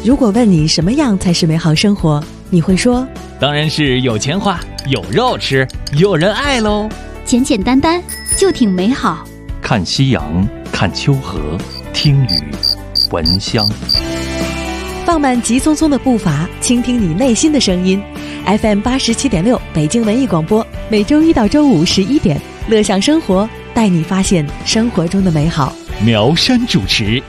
如果问你什么样才是美好生活，你会说当然是有钱花，有肉吃，有人爱喽。 简简单单就挺美好。 看夕阳，看秋河，听雨，闻香。 放慢急匆匆的步伐，倾听你内心的声音。FM 87.6北京文艺广播，每周一到周五11点，乐享生活，带你发现生活中的美好。 苗山主持。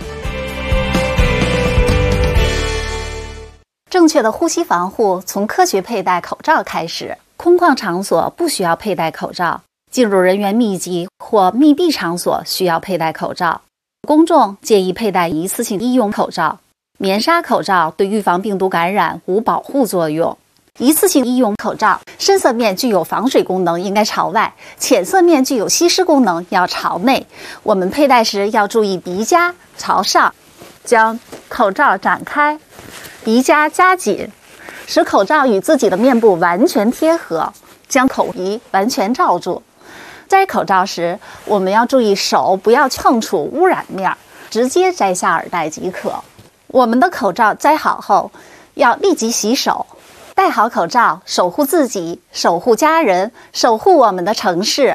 正确的呼吸防护从科学佩戴口罩开始。空旷场所不需要佩戴口罩，进入人员密集或密闭场所需要佩戴口罩。公众建议佩戴一次性医用口罩。棉纱口罩对预防病毒感染无保护作用。一次性医用口罩深色面具有防水功能，应该朝外；浅色面具有吸湿功能，要朝内。我们佩戴时要注意鼻夹朝上，将口罩展开，鼻夹夹紧，使口罩与自己的面部完全贴合，将口鼻完全罩住。摘口罩时，我们要注意手不要碰触污染面，直接摘下耳带即可。我们的口罩摘好后，要立即洗手。戴好口罩，守护自己，守护家人，守护我们的城市。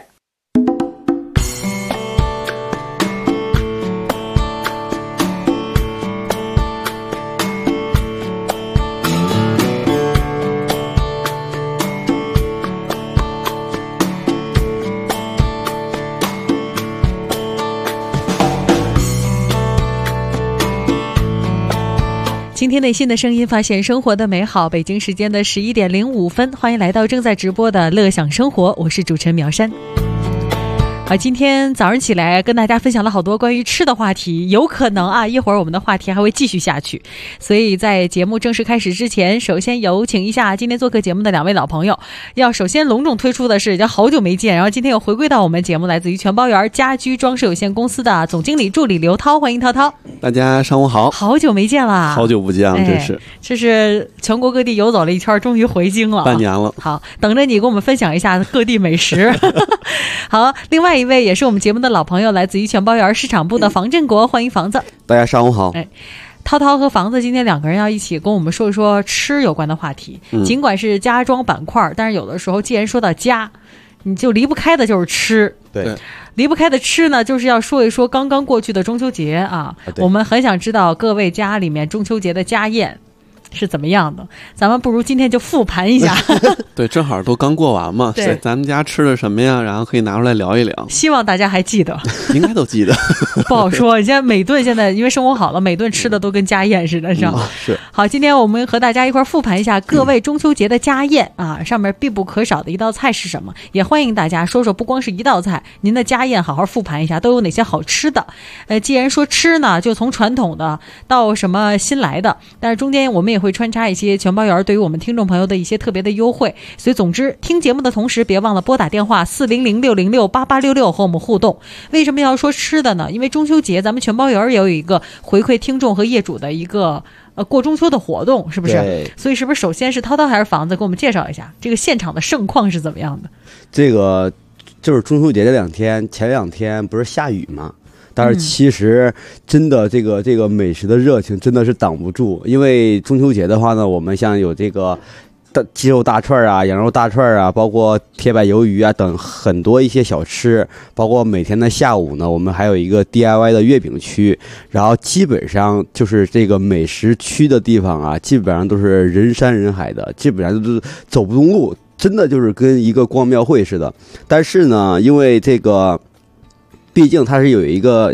倾听内心的声音，发现生活的美好。北京时间的11点05分，欢迎来到正在直播的乐享生活，我是主持人苗山。好，今天早上起来跟大家分享了好多关于吃的话题，有可能啊，一会儿我们的话题还会继续下去。所以在节目正式开始之前，首先有请一下今天做客节目的两位老朋友。要首先隆重推出的是，叫好久没见，然后今天又回归到我们节目，来自于全包园家居装饰有限公司的总经理助理刘涛，欢迎涛涛。 大家上午好， 好久没见了， 好久不见了， 这是全国各地游走了一圈，终于回京了， 半年了。 好，等着你给我们分享一下各地美食。好，另外一位也是我们节目的老朋友，来自于全包园市场部的房振国，欢迎房子。 大家上午好。 涛涛和房子今天两个人要一起跟我们说一说吃有关的话题。尽管是家装板块，但是有的时候既然说到家，你就离不开的就是吃。 对， 离不开的吃呢，就是要说一说刚刚过去的中秋节啊。我们很想知道各位家里面中秋节的家宴是怎么样的，咱们不如今天就复盘一下。 对，正好都刚过完嘛， 对， 咱们家吃了什么呀，然后可以拿出来聊一聊。 希望大家还记得。 应该都记得。 不好说，现在每顿现在因为生活好了，每顿吃的都跟家宴似的，是吧？ 是。 好，今天我们和大家一块复盘一下各位中秋节的家宴啊，上面必不可少的一道菜是什么？也欢迎大家说说，不光是一道菜，您的家宴好好复盘一下，都有哪些好吃的？既然说吃呢，就从传统的到什么新来的，但是中间我们也会穿插一些全包园对于我们听众朋友的一些特别的优惠。所以总之，听节目的同时别忘了拨打电话400-606-8866和我们互动。为什么要说吃的呢？因为中秋节咱们全包园也有一个回馈听众和业主的一个过中秋的活动，是不是？所以是不是首先是涛涛还是房子给我们介绍一下这个现场的盛况是怎么样的？ 这个就是中秋节这两天，前两天不是下雨吗？但是其实真的这个美食的热情真的是挡不住，因为中秋节的话呢，我们像有这个鸡肉大串啊、羊肉大串啊，包括铁板鱿鱼啊等很多一些小吃，包括每天的下午呢，我们还有一个 DIY 的月饼区，然后基本上就是这个美食区的地方啊，基本上都是人山人海的，基本上都是走不动路，真的就是跟一个逛庙会似的。但是呢，因为这个毕竟它是有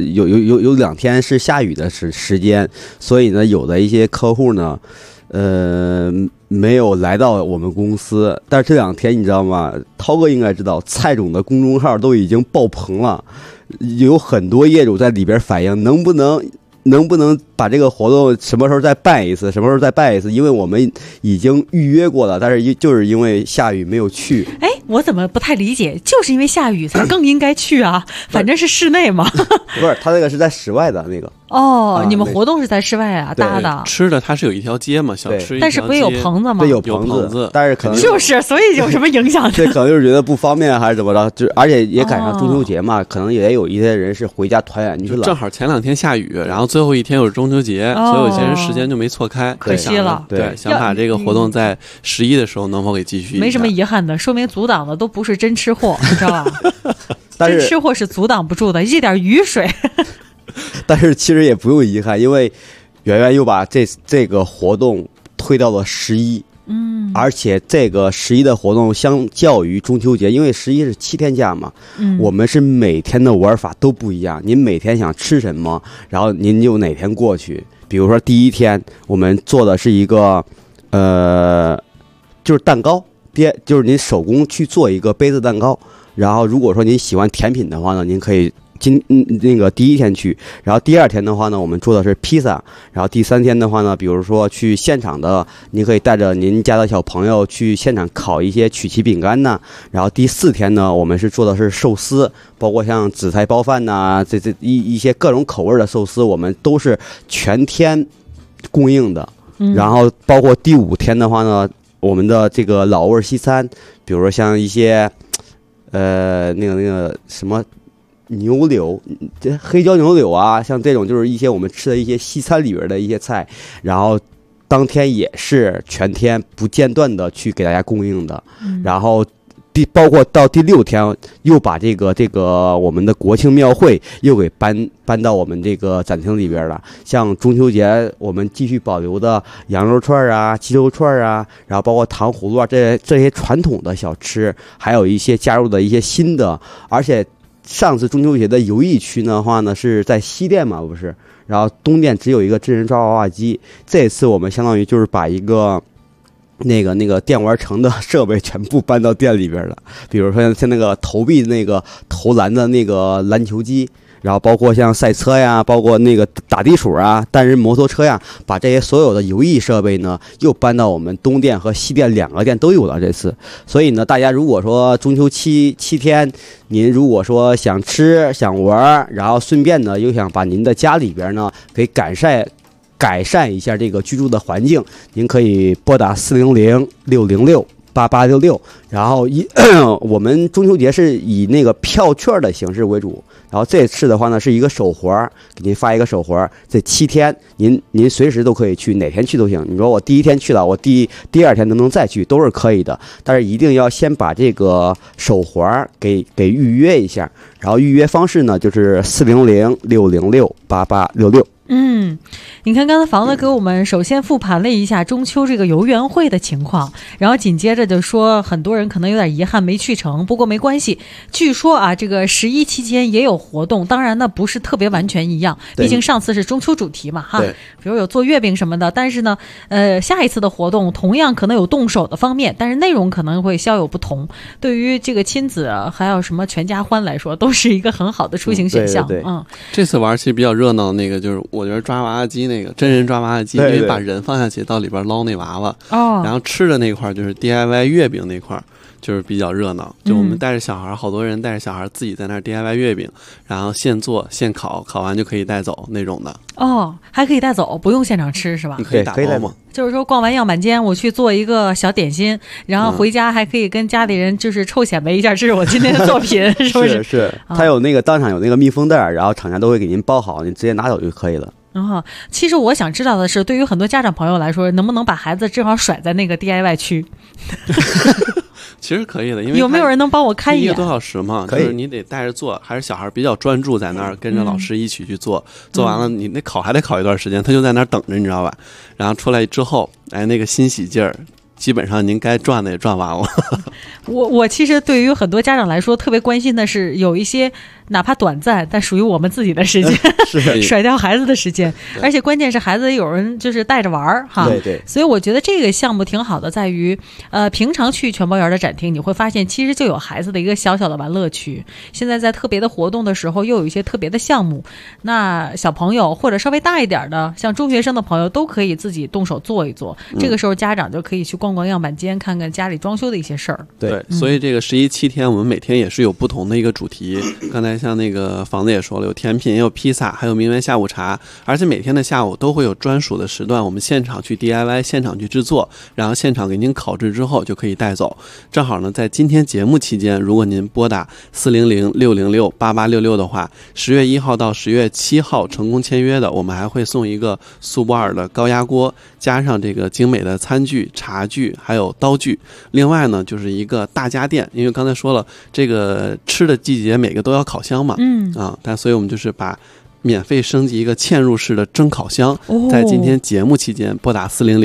2天是下雨的时间，所以呢，有的一些客户呢，没有来到我们公司。但是这2天你知道吗？涛哥应该知道，蔡总的公众号都已经爆棚了，有很多业主在里边反映，能不能把这个活动什么时候再办一次，什么时候再办一次？因为我们已经预约过了，但是就是因为下雨没有去。 哎，我怎么不太理解？就是因为下雨才更应该去啊，反正是室内嘛。 不是，他那个是在室外的那个。 哦，你们活动是在室外啊搭的？ 吃的它是有一条街嘛，小吃一条街， 但是不也有棚子吗？ 对，有棚子，但是可能就是所以有什么影响？ 这可能就是觉得不方便还是怎么着？就而且也赶上中秋节嘛，可能也有一些人是回家团圆去了。 正好前2天下雨，然后最后一天又是中秋节，所以有些人时间就没错开， 可惜了。 对，想把这个活动在11的时候能否给继续？ 没什么遗憾的，说明阻挡的都不是真吃货，你知道吧？真吃货是阻挡不住的，一点雨水。 但是其实也不用遗憾，因为圆圆又把这个活动推到了11。而且这个11的活动相较于中秋节，因为11是7天假嘛，我们是每天的玩法都不一样。您每天想吃什么，然后您就哪天过去。比如说第一天我们做的是一个就是蛋糕，就是您手工去做一个杯子蛋糕。然后如果说您喜欢甜品的话呢，您可以那个第一天去，然后第2天的话呢，我们做的是披萨，然后第3天的话呢，比如说去现场的，您可以带着您家的小朋友去现场烤一些曲奇饼干呐，然后第4天呢，我们是做的是寿司，包括像紫菜包饭呐，这一些各种口味的寿司，我们都是全天供应的。然后包括第5天的话呢，我们的这个老味西餐，比如说像一些那个什么牛柳，这黑椒牛柳啊，像这种就是一些我们吃的一些西餐里边的一些菜，然后当天也是全天不间断的去给大家供应的。然后包括到第6天又把这个我们的国庆庙会又给搬到我们这个展厅里边了。像中秋节我们继续保留的羊肉串啊、鸡肉串啊，然后包括糖葫芦啊，这些传统的小吃，还有一些加入的一些新的。而且上次中秋节的游艺区的话呢，是在西店嘛，不是？然后东店只有一个真人抓娃娃机。这次我们相当于就是把一个那个电玩城的设备全部搬到店里边了，比如说像那个投币那个投篮的那个篮球机，然后包括像赛车呀，包括那个打地鼠啊、单人摩托车呀，把这些所有的游艺设备呢又搬到我们东店和西店2个店都有了这次。所以呢，大家如果说中秋7天，您如果说想吃想玩，然后顺便呢又想把您的家里边呢给改善一下这个居住的环境，您可以拨打400-606-8866。然后我们中秋节是以那个票券的形式为主，然后这次的话呢是一个手环，给您发一个手环，这7天您随时都可以去，哪天去都行。你说我第1天去了，我第2天能不能再去都是可以的，但是一定要先把这个手环给预约一下。然后预约方式呢就是400-606-8866。 你看刚才房子给我们首先复盘了一下中秋这个游园会的情况，然后紧接着就说很多人可能有点遗憾没去成，不过没关系，据说啊这个11期间也有活动，当然呢不是特别完全一样，毕竟上次是中秋主题嘛哈，比如有做月饼什么的，但是呢下一次的活动同样可能有动手的方面，但是内容可能会稍有不同，对于这个亲子还有什么全家欢来说都是一个很好的出行选项。 这次玩其实比较热闹，那个就是我觉得抓娃娃机那个真人抓娃娃机，因为把人放下去到里边捞那娃娃，然后吃的那块就是 DIY 月饼那块就是比较热闹，就我们带着小孩，好多人带着小孩自己在那儿 DIY 月饼，然后现做现烤，烤完就可以带走那种的。 还可以带走，不用现场吃是吧？ 你可以打包嘛。 就是说逛完样板间我去做一个小点心，然后回家还可以跟家里人就是臭显摆一下这是我今天的作品是不是？ 是他有那个当场有那个密封袋，然后厂家都会给您包好，你直接拿走就可以了。 其实我想知道的是，对于很多家长朋友来说，能不能把孩子正好甩在那个 DIY 区？ 其实可以的，因为有没有人能帮我看一眼？1个多小时嘛，就是你得带着做，还是小孩比较专注在那儿跟着老师一起去做，做完了你那烤还得烤一段时间，他就在那儿等着，你知道吧？然后出来之后，那个欣喜劲儿。基本上您该赚的也赚完了。 我其实对于很多家长来说特别关心的是有一些哪怕短暂但属于我们自己的时间甩掉孩子的时间，而且关键是孩子有人就是带着玩哈。 对， 所以我觉得这个项目挺好的，在于平常去全包园的展厅你会发现其实就有孩子的一个小小的玩乐区，现在在特别的活动的时候又有一些特别的项目，那小朋友或者稍微大一点的像中学生的朋友都可以自己动手做一做，这个时候家长就可以去逛样板间，看看家里装修的一些事儿。 对，所以这个11、7天我们每天也是有不同的一个主题。刚才像那个房子也说了，有甜品，也有披萨，还有名媛下午茶，而且每天的下午都会有专属的时段，我们现场去 DIY， 现场去制作，然后现场给您烤制之后就可以带走。正好呢，在今天节目期间，如果您拨打400-606-8866的话，10月1号到10月7号成功签约的，我们还会送一个苏泊尔的高压锅，加上这个精美的餐具、茶具还有刀具。另外呢，就是一个大家电，因为刚才说了，这个吃的季节每个都要烤箱嘛，但所以我们就是把免费升级一个嵌入式的蒸烤箱，在今天节目期间拨打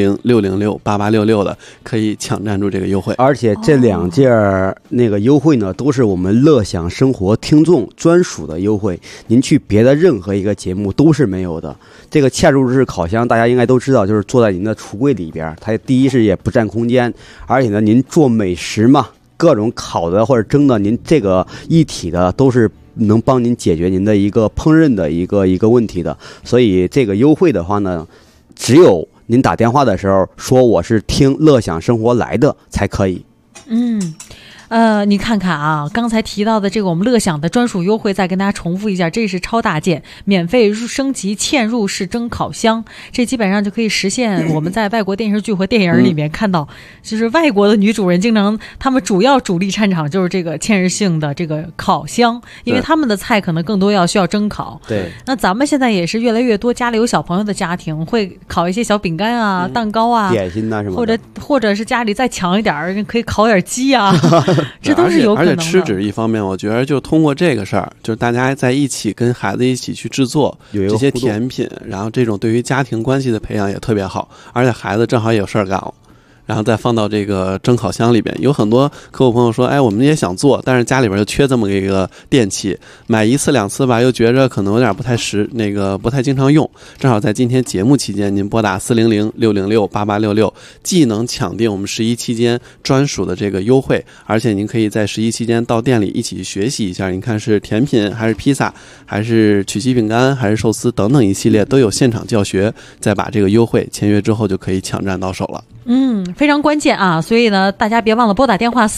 400-606-8866的可以抢占住这个优惠。 而且这2件那个优惠呢，都是我们乐享生活听众专属的优惠，您去别的任何一个节目都是没有的。这个嵌入式烤箱大家应该都知道，就是坐在您的橱柜里边，它第一是也不占空间，而且呢您做美食嘛，各种烤的或者蒸的，您这个一体的都是能帮您解决您的一个烹饪的一个问题的。所以这个优惠的话呢，只有您打电话的时候说我是听乐享生活来的才可以。 你看看啊，刚才提到的这个我们乐享的专属优惠，再跟大家重复一下，这是超大件免费升级嵌入式蒸烤箱，这基本上就可以实现我们在外国电视剧和电影里面看到，就是外国的女主人经常他们主力擅长就是这个嵌入性的这个烤箱，因为他们的菜可能更多需要蒸烤。 对， 那咱们现在也是越来越多家里有小朋友的家庭会烤一些小饼干啊、蛋糕啊、 点心啊什么的， 或者是家里再强一点可以烤点鸡啊。这都是有可能的。 而且吃只一方面，我觉得就通过这个事儿，就是大家在一起跟孩子一起去制作这些甜品，然后这种对于家庭关系的培养也特别好，而且孩子正好也有事儿干了。然后再放到这个蒸烤箱里边。有很多客户朋友说，哎，我们也想做，但是家里边就缺这么一个电器，买一次两次吧，又觉着可能有点不太经常用。正好在今天节目期间，您拨打400-606-8866，既能抢定我们11期间专属的这个优惠，而且您可以在11期间到店里一起学习一下，您看是甜品还是披萨，还是曲奇饼干，还是寿司等等一系列都有现场教学，再把这个优惠签约之后就可以抢占到手了。 非常关键啊！所以呢，大家别忘了拨打电话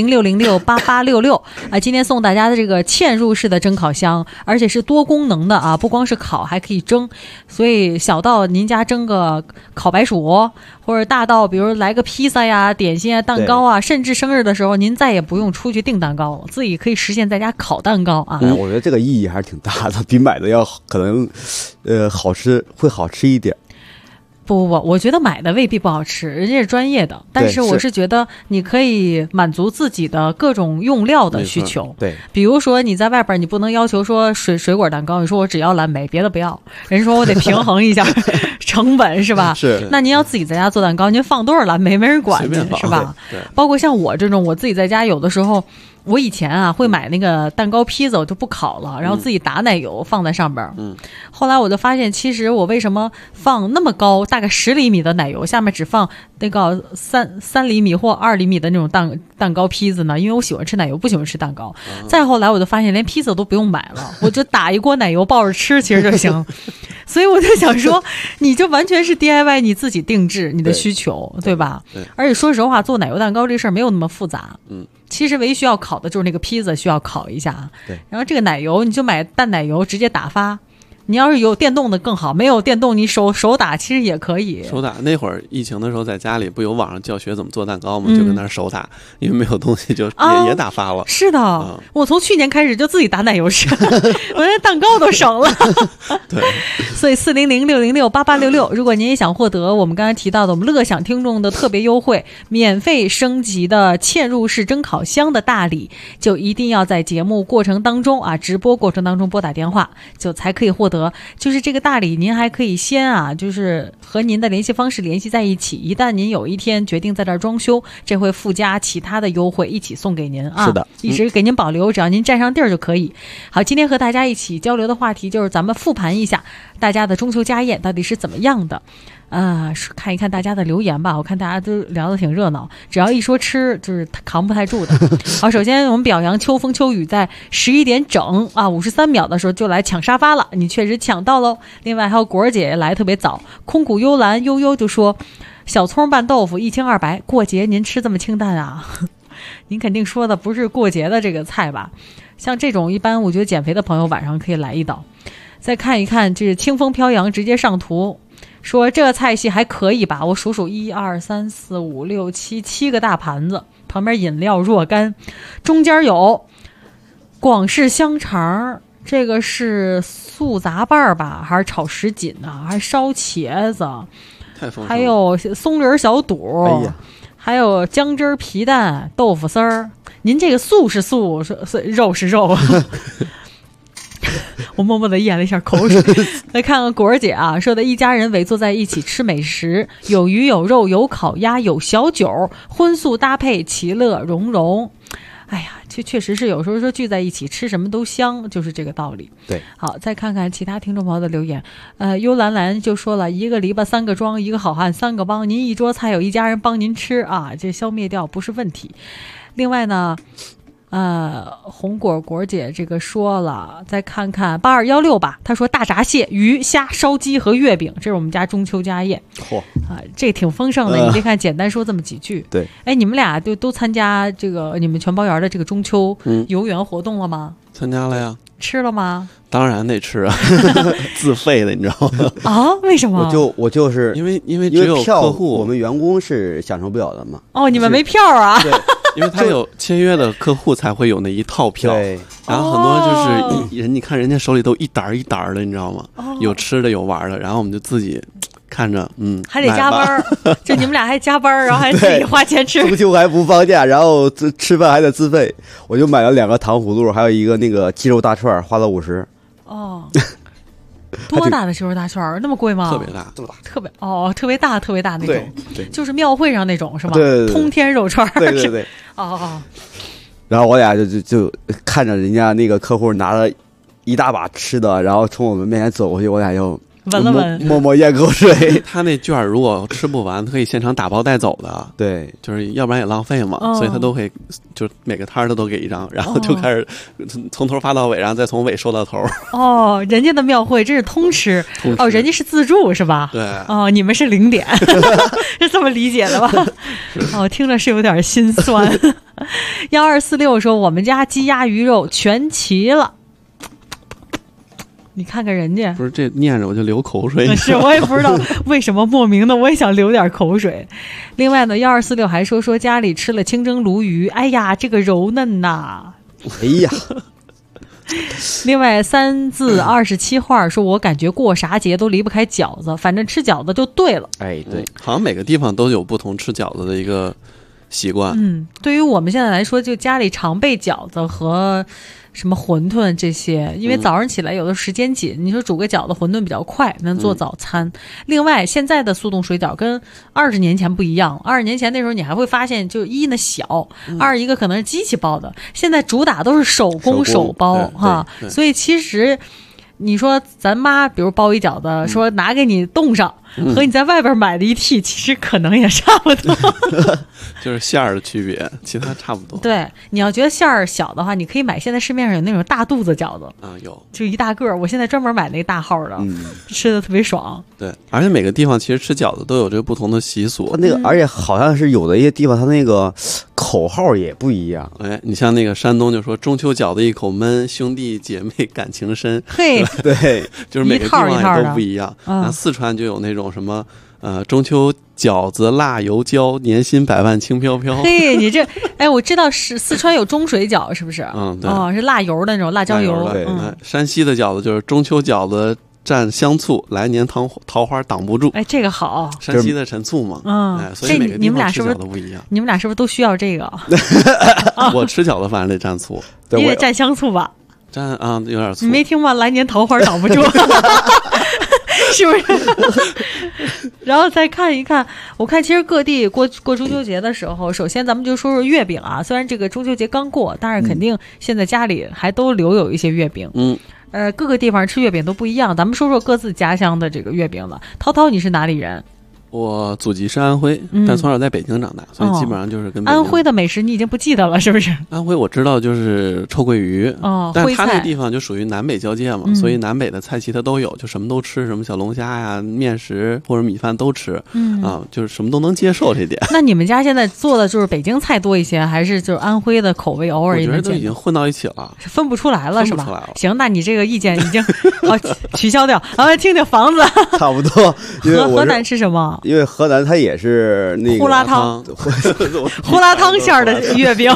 400-606-8866啊！今天送大家的这个嵌入式的蒸烤箱，而且是多功能的啊，不光是烤，还可以蒸。所以小到您家蒸个烤白薯，或者大到比如来个披萨呀、点心啊、蛋糕啊，甚至生日的时候，您再也不用出去订蛋糕，自己可以实现在家烤蛋糕啊！ 我觉得这个意义还是挺大的，比买的要可能好吃一点。 不，我觉得买的未必不好吃，人家是专业的，但是我是觉得你可以满足自己的各种用料的需求。 对， 比如说你在外边，你不能要求说水果蛋糕，你说我只要蓝莓，别的不要，人说我得平衡一下成本，是吧？ 是。 那您要自己在家做蛋糕，您放多少蓝莓没人管您，是吧？ 对。 包括像我这种，我自己在家有的时候。我以前啊会买那个蛋糕坯子，我就不烤了，然后自己打奶油放在上边。后来我就发现，其实我为什么放那么高，大概10厘米的奶油，下面只放那个3厘米或2厘米的那种蛋糕坯子呢？因为我喜欢吃奶油，不喜欢吃蛋糕。再后来我就发现，连坯子都不用买了，我就打一锅奶油抱着吃，其实就行。所以我就想说，你就完全是 DIY 你自己定制你的需求，对吧？ 对。 而且说实话，做奶油蛋糕这事儿没有那么复杂。其实唯一需要烤的就是那个坯子需要烤一下， 对。 然后这个奶油你就买淡奶油直接打发，你要是有电动的更好，没有电动你手打其实也可以。 手打那会儿疫情的时候在家里不有网上教学怎么做蛋糕吗？就跟那儿手打，因为没有东西就也打发了。 是的，我从去年开始就自己打奶油吃，我连蛋糕都省了。 对， 所以400-606-8866，如果您也想获得我们刚才提到的我们乐享听众的特别优惠，免费升级的嵌入式蒸烤箱的大礼，就一定要在节目过程当中啊，直播过程当中拨打电话，就才可以获得。就是这个大礼，您还可以先啊，就是和您的联系方式联系在一起。一旦您有一天决定在这儿装修，这会附加其他的优惠一起送给您啊。 是的， 一直给您保留，只要您占上地儿就可以。好，今天和大家一起交流的话题就是咱们复盘一下大家的中秋家宴到底是怎么样的。看一看大家的留言吧，我看大家都聊得挺热闹，只要一说吃就是扛不太住的。好，首先我们表扬秋风秋雨在11点整啊53秒的时候就来抢沙发了，你确实抢到喽。另外还有果儿姐来特别早，空谷幽兰悠悠就说小葱拌豆腐1清2白，过节您吃这么清淡啊？ 您肯定说的不是过节的这个菜吧？像这种一般我觉得减肥的朋友晚上可以来一道。再看一看这清风飘扬直接上图，说这个菜系还可以吧，我数数1、2、3、4、5、6、7个大盘子，旁边饮料若干，中间有广式香肠，这个是素杂拌吧，还是炒什锦啊，还是烧茄子，还有松仁小肚， 哎呀， 还有姜汁皮蛋豆腐丝儿。您这个素是素，肉是肉。我默默地咽了一下口水。来看看果儿姐啊，说的一家人围坐在一起吃美食，有鱼有肉有烤鸭有小酒，荤素搭配其乐融融。哎呀，确实是有时候说聚在一起吃什么都香，就是这个道理。 对， 好，再看看其他听众朋友的留言。幽兰兰就说了，一个篱笆三个桩，一个好汉三个帮，您一桌菜有一家人帮您吃啊，这消灭掉不是问题。另外呢，红果姐这个说了，再看看8216吧，他说大闸蟹、鱼、虾、烧鸡和月饼，这是我们家中秋家宴。 嚯这挺丰盛的。你别看简单说这么几句。 对， 哎，你们俩都参加这个你们全包园的这个中秋游园活动了吗？ 参加了呀。 吃了吗？ 当然得吃啊，自费的，你知道吗？ 啊？为什么？ 我就是因为只有客户， 我们员工是享受不了的嘛。 哦，你们没票啊？ 对，因为他有签约的客户才会有那一套票。 对， 然后很多就是你看人家手里都一沓一沓的，你知道吗？有吃的有玩的，然后我们就自己看着，还得加班，就你们俩还加班，然后还自己花钱吃。 中秋还不放假，然后吃饭还得自费。我就买了2个糖葫芦，还有一个那个鸡肉大串，花了50。 哦，多大的鸡肉大串？那么贵吗？ 特别大，这么大， 特别大，特别大那种， 对， 就是庙会上那种是吧？ 对， 通天肉串。 对。 哦。然后我俩就看着人家那个客户拿了一大把吃的，然后从我们面前走过去，我俩就闻了闻， 默默咽口水。 他那券如果吃不完，他可以现场打包带走的。 对， 就是要不然也浪费嘛，所以他都会就每个摊儿都给一张，然后就开始从头发到尾，然后再从尾收到头。 哦，人家的庙会真是通吃哦，人家是自助是吧？ 对。 哦，你们是0点，是这么理解的吧？哦，听着是有点心酸。1246说我们家鸡鸭鱼肉全齐了。你看看人家， 不是这念着我就流口水。 是我也不知道为什么莫名的，我也想流点口水。另外呢，1246还说家里吃了清蒸鲈鱼，哎呀，这个柔嫩呐！ 哎呀。 另外3字27话说，我感觉过啥节都离不开饺子，反正吃饺子就对了。 哎，对， 好像每个地方都有不同吃饺子的一个习惯。 对于我们现在来说，就家里常备饺子和什么馄饨这些，因为早上起来有的时间紧，你说煮个饺子馄饨比较快，能做早餐。另外现在的速冻水饺跟20年前不一样，20年前那时候你还会发现，就一呢小，二一个可能是机器包的，现在主打都是手工手包哈，所以其实你说咱妈比如包一饺子，说拿给你冻上，和你在外边买的一屉其实可能也差不多。 就是馅儿的区别，其他差不多。 对，你要觉得馅儿小的话，你可以买现在市面上有那种大肚子饺子有就一大个，我现在专门买那个大号的，吃的特别爽。 对，而且每个地方其实吃饺子都有这个不同的习俗。 那个而且好像是有的一些地方，它那个口号也不一样。 哎，你像那个山东就说中秋饺子一口闷，兄弟姐妹感情深。 嘿， 对， 就是每个地方也都不一样。那四川就有那种什么中秋饺子辣油椒，年薪100万轻飘飘。 嘿，你这哎，我知道是四川有中水饺，是不是？ 对， 是辣油的那种辣椒油。 对，山西的饺子就是中秋饺子蘸香醋，来年桃花挡不住。 哎，这个好， 山西的陈醋嘛。所以每个地方吃饺子不一样。 你们俩是不是都需要这个？ 我吃饺子反正得蘸醋， 你得蘸香醋吧？ 蘸有点醋。 你没听吗？来年桃花挡不住。是不是？然后再看一看，我看其实各地过中秋节的时候，首先咱们就说说月饼啊。虽然这个中秋节刚过，但是肯定现在家里还都留有一些月饼。 各个地方吃月饼都不一样，咱们说说各自家乡的这个月饼了。涛涛，你是哪里人？ 我祖籍是安徽，但从小在北京长大，所以基本上就是跟北京。 安徽的美食你已经不记得了是不是？ 安徽我知道就是臭鳜鱼，但是它那地方就属于南北交界嘛，所以南北的菜系它都有，就什么都吃，什么小龙虾呀、面食或者米饭都吃，就是什么都能接受这点。 那你们家现在做的就是北京菜多一些，还是就是安徽的口味偶尔也能？ 我觉得都已经混到一起了， 分不出来了是吧？ 分不出来了。 行，那你这个意见已经取消掉。听听房子， 差不多。 河南吃什么？ 因为河南它也是那个胡辣汤，胡辣汤馅儿的月饼。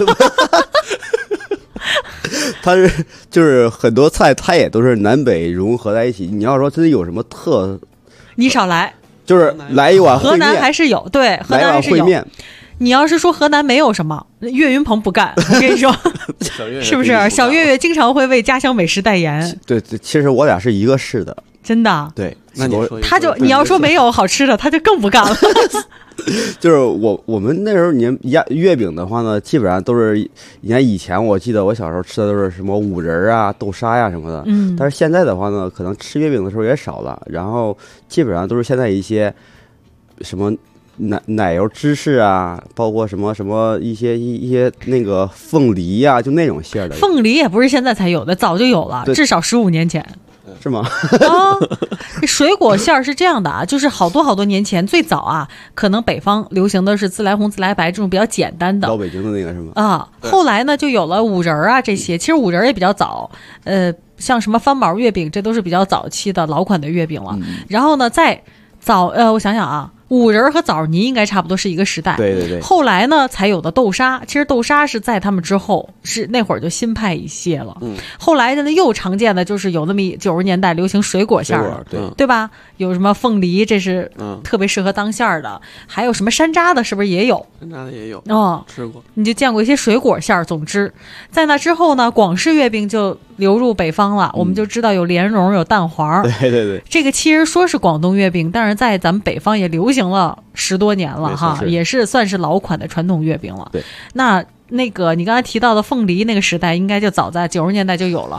它就是很多菜，它也都是南北融合在一起。你要说真的有什么特， 你少来， 就是来一碗烩面。 河南还是有，对，河南还是有。你要是说河南没有什么，岳云鹏不干。我跟你说，是不是？小岳岳经常会为家乡美食代言。 对，其实我俩是一个市的。 真的？ 对， 那你说你要说没有好吃的，他就更不干了。 就是我们那时候，月饼的话呢，基本上都是你看以前我记得我小时候吃的都是什么五仁啊、豆沙呀什么的，但是现在的话呢，可能吃月饼的时候也少了，然后基本上都是现在一些什么奶油芝士啊，包括什么一些那个凤梨呀，就那种馅的。 凤梨也不是现在才有的，早就有了，至少15年前。 是吗？ 水果馅儿是这样的啊，就是好多年前，最早啊，可能北方流行的是自来红、自来白这种比较简单的， 老北京的那个是吗？ 后来呢就有了五仁啊这些，其实五仁也比较早，像什么翻毛月饼，这都是比较早期的老款的月饼了。然后呢，再早我想想啊。五仁和枣泥应该差不多是一个时代， 对对对。 后来呢，才有的豆沙。其实豆沙是在他们之后，是那会儿就新派一些了。后来呢，又常见的就是有那么90年代流行水果馅儿，对吧？有什么凤梨，这是特别适合当馅儿的。还有什么山楂的，是不是也有？ 山楂的也有，吃过。 你就见过一些水果馅儿。总之，在那之后呢，广式月饼就流入北方了。我们就知道有莲蓉，有蛋黄。 对对对。 这个其实说是广东月饼，但是在咱们北方也流行了10多年了哈，也是算是老款的传统月饼了。 对， 那个你刚才提到的凤梨那个时代，应该就早在90年代就有了。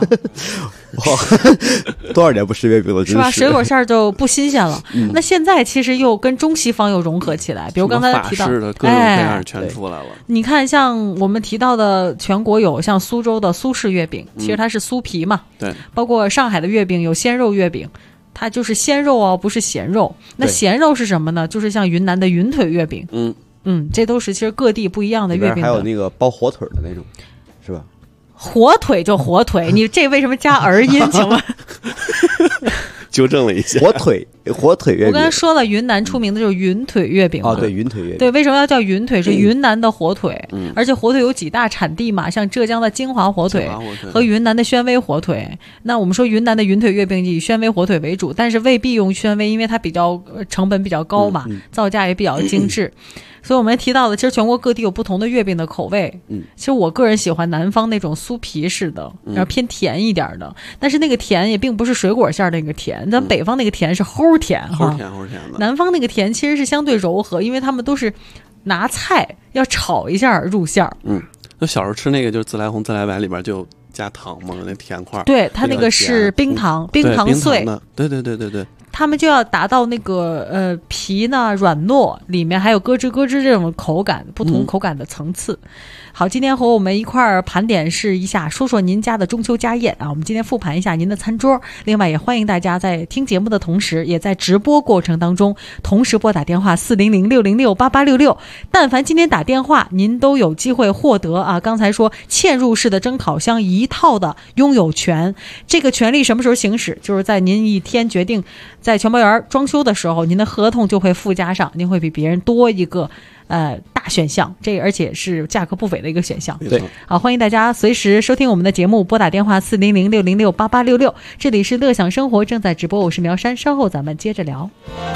多少年不吃月饼了， 是吧？水果馅儿就不新鲜了。那现在其实又跟中西方又融合起来，比如刚才提到的各种各样全出来了。 你看，像我们提到的，全国有像苏州的苏式月饼，其实它是酥皮嘛。 对， 包括上海的月饼有鲜肉月饼。它就是鲜肉哦，不是咸肉。那咸肉是什么呢？就是像云南的云腿月饼。这都是其实各地不一样的月饼。 还有那个包火腿的那种，是吧？ 火腿就火腿，你这为什么加儿音？请问？ 纠正了一下， 火腿月饼。 我刚才说了，云南出名的就是云腿月饼。 对，云腿月饼。 对，为什么要叫云腿？是云南的火腿，而且火腿有几大产地嘛，像浙江的金华火腿和云南的宣威火腿。那我们说云南的云腿月饼以宣威火腿为主，但是未必用宣威，因为它比较成本比较高嘛，造价也比较精致。所以我们提到的，其实全国各地有不同的月饼的口味。其实我个人喜欢南方那种酥皮式的，然后偏甜一点的。但是那个甜也并不是水果馅儿那个甜，咱北方那个甜是齁甜哈， 齁甜的。 南方那个甜其实是相对柔和，因为他们都是拿菜要炒一下入馅儿。 就小时候吃那个就是自来红、自来白里边就加糖嘛，那甜块。 对，它那个是冰糖碎。 对。 他们就要达到那个皮呢软糯，里面还有咯吱咯吱这种口感，不同口感的层次。好，今天和我们一块儿盘点是一下，说说您家的中秋家宴啊。我们今天复盘一下您的餐桌，另外也欢迎大家在听节目的同时，也在直播过程当中同时拨打电话400-606-8866。但凡今天打电话，您都有机会获得啊，刚才说嵌入式的蒸烤箱一套的拥有权。这个权利什么时候行使？就是在您一天决定在全包园装修的时候，您的合同就会附加上，您会比别人多一个大选项，这而且是价格不菲的一个选项。 对， 好，欢迎大家随时收听我们的节目，拨打电话400-606-8866。这里是乐享生活正在直播，我是苗山，稍后咱们接着聊。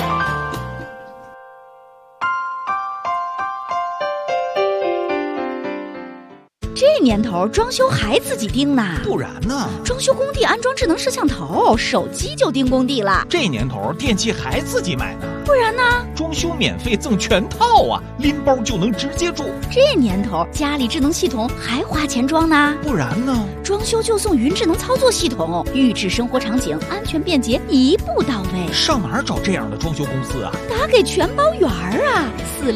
这年头装修还自己盯呢？ 不然呢？ 装修工地安装智能摄像头，手机就盯工地了。 这年头电器还自己买呢？ 不然呢？ 装修免费赠全套啊，拎包就能直接住。 这年头家里智能系统还花钱装呢？ 不然呢？ 装修就送云智能操作系统，预制生活场景，安全便捷，一步到位。 上哪儿找这样的装修公司啊？ 打给全包园啊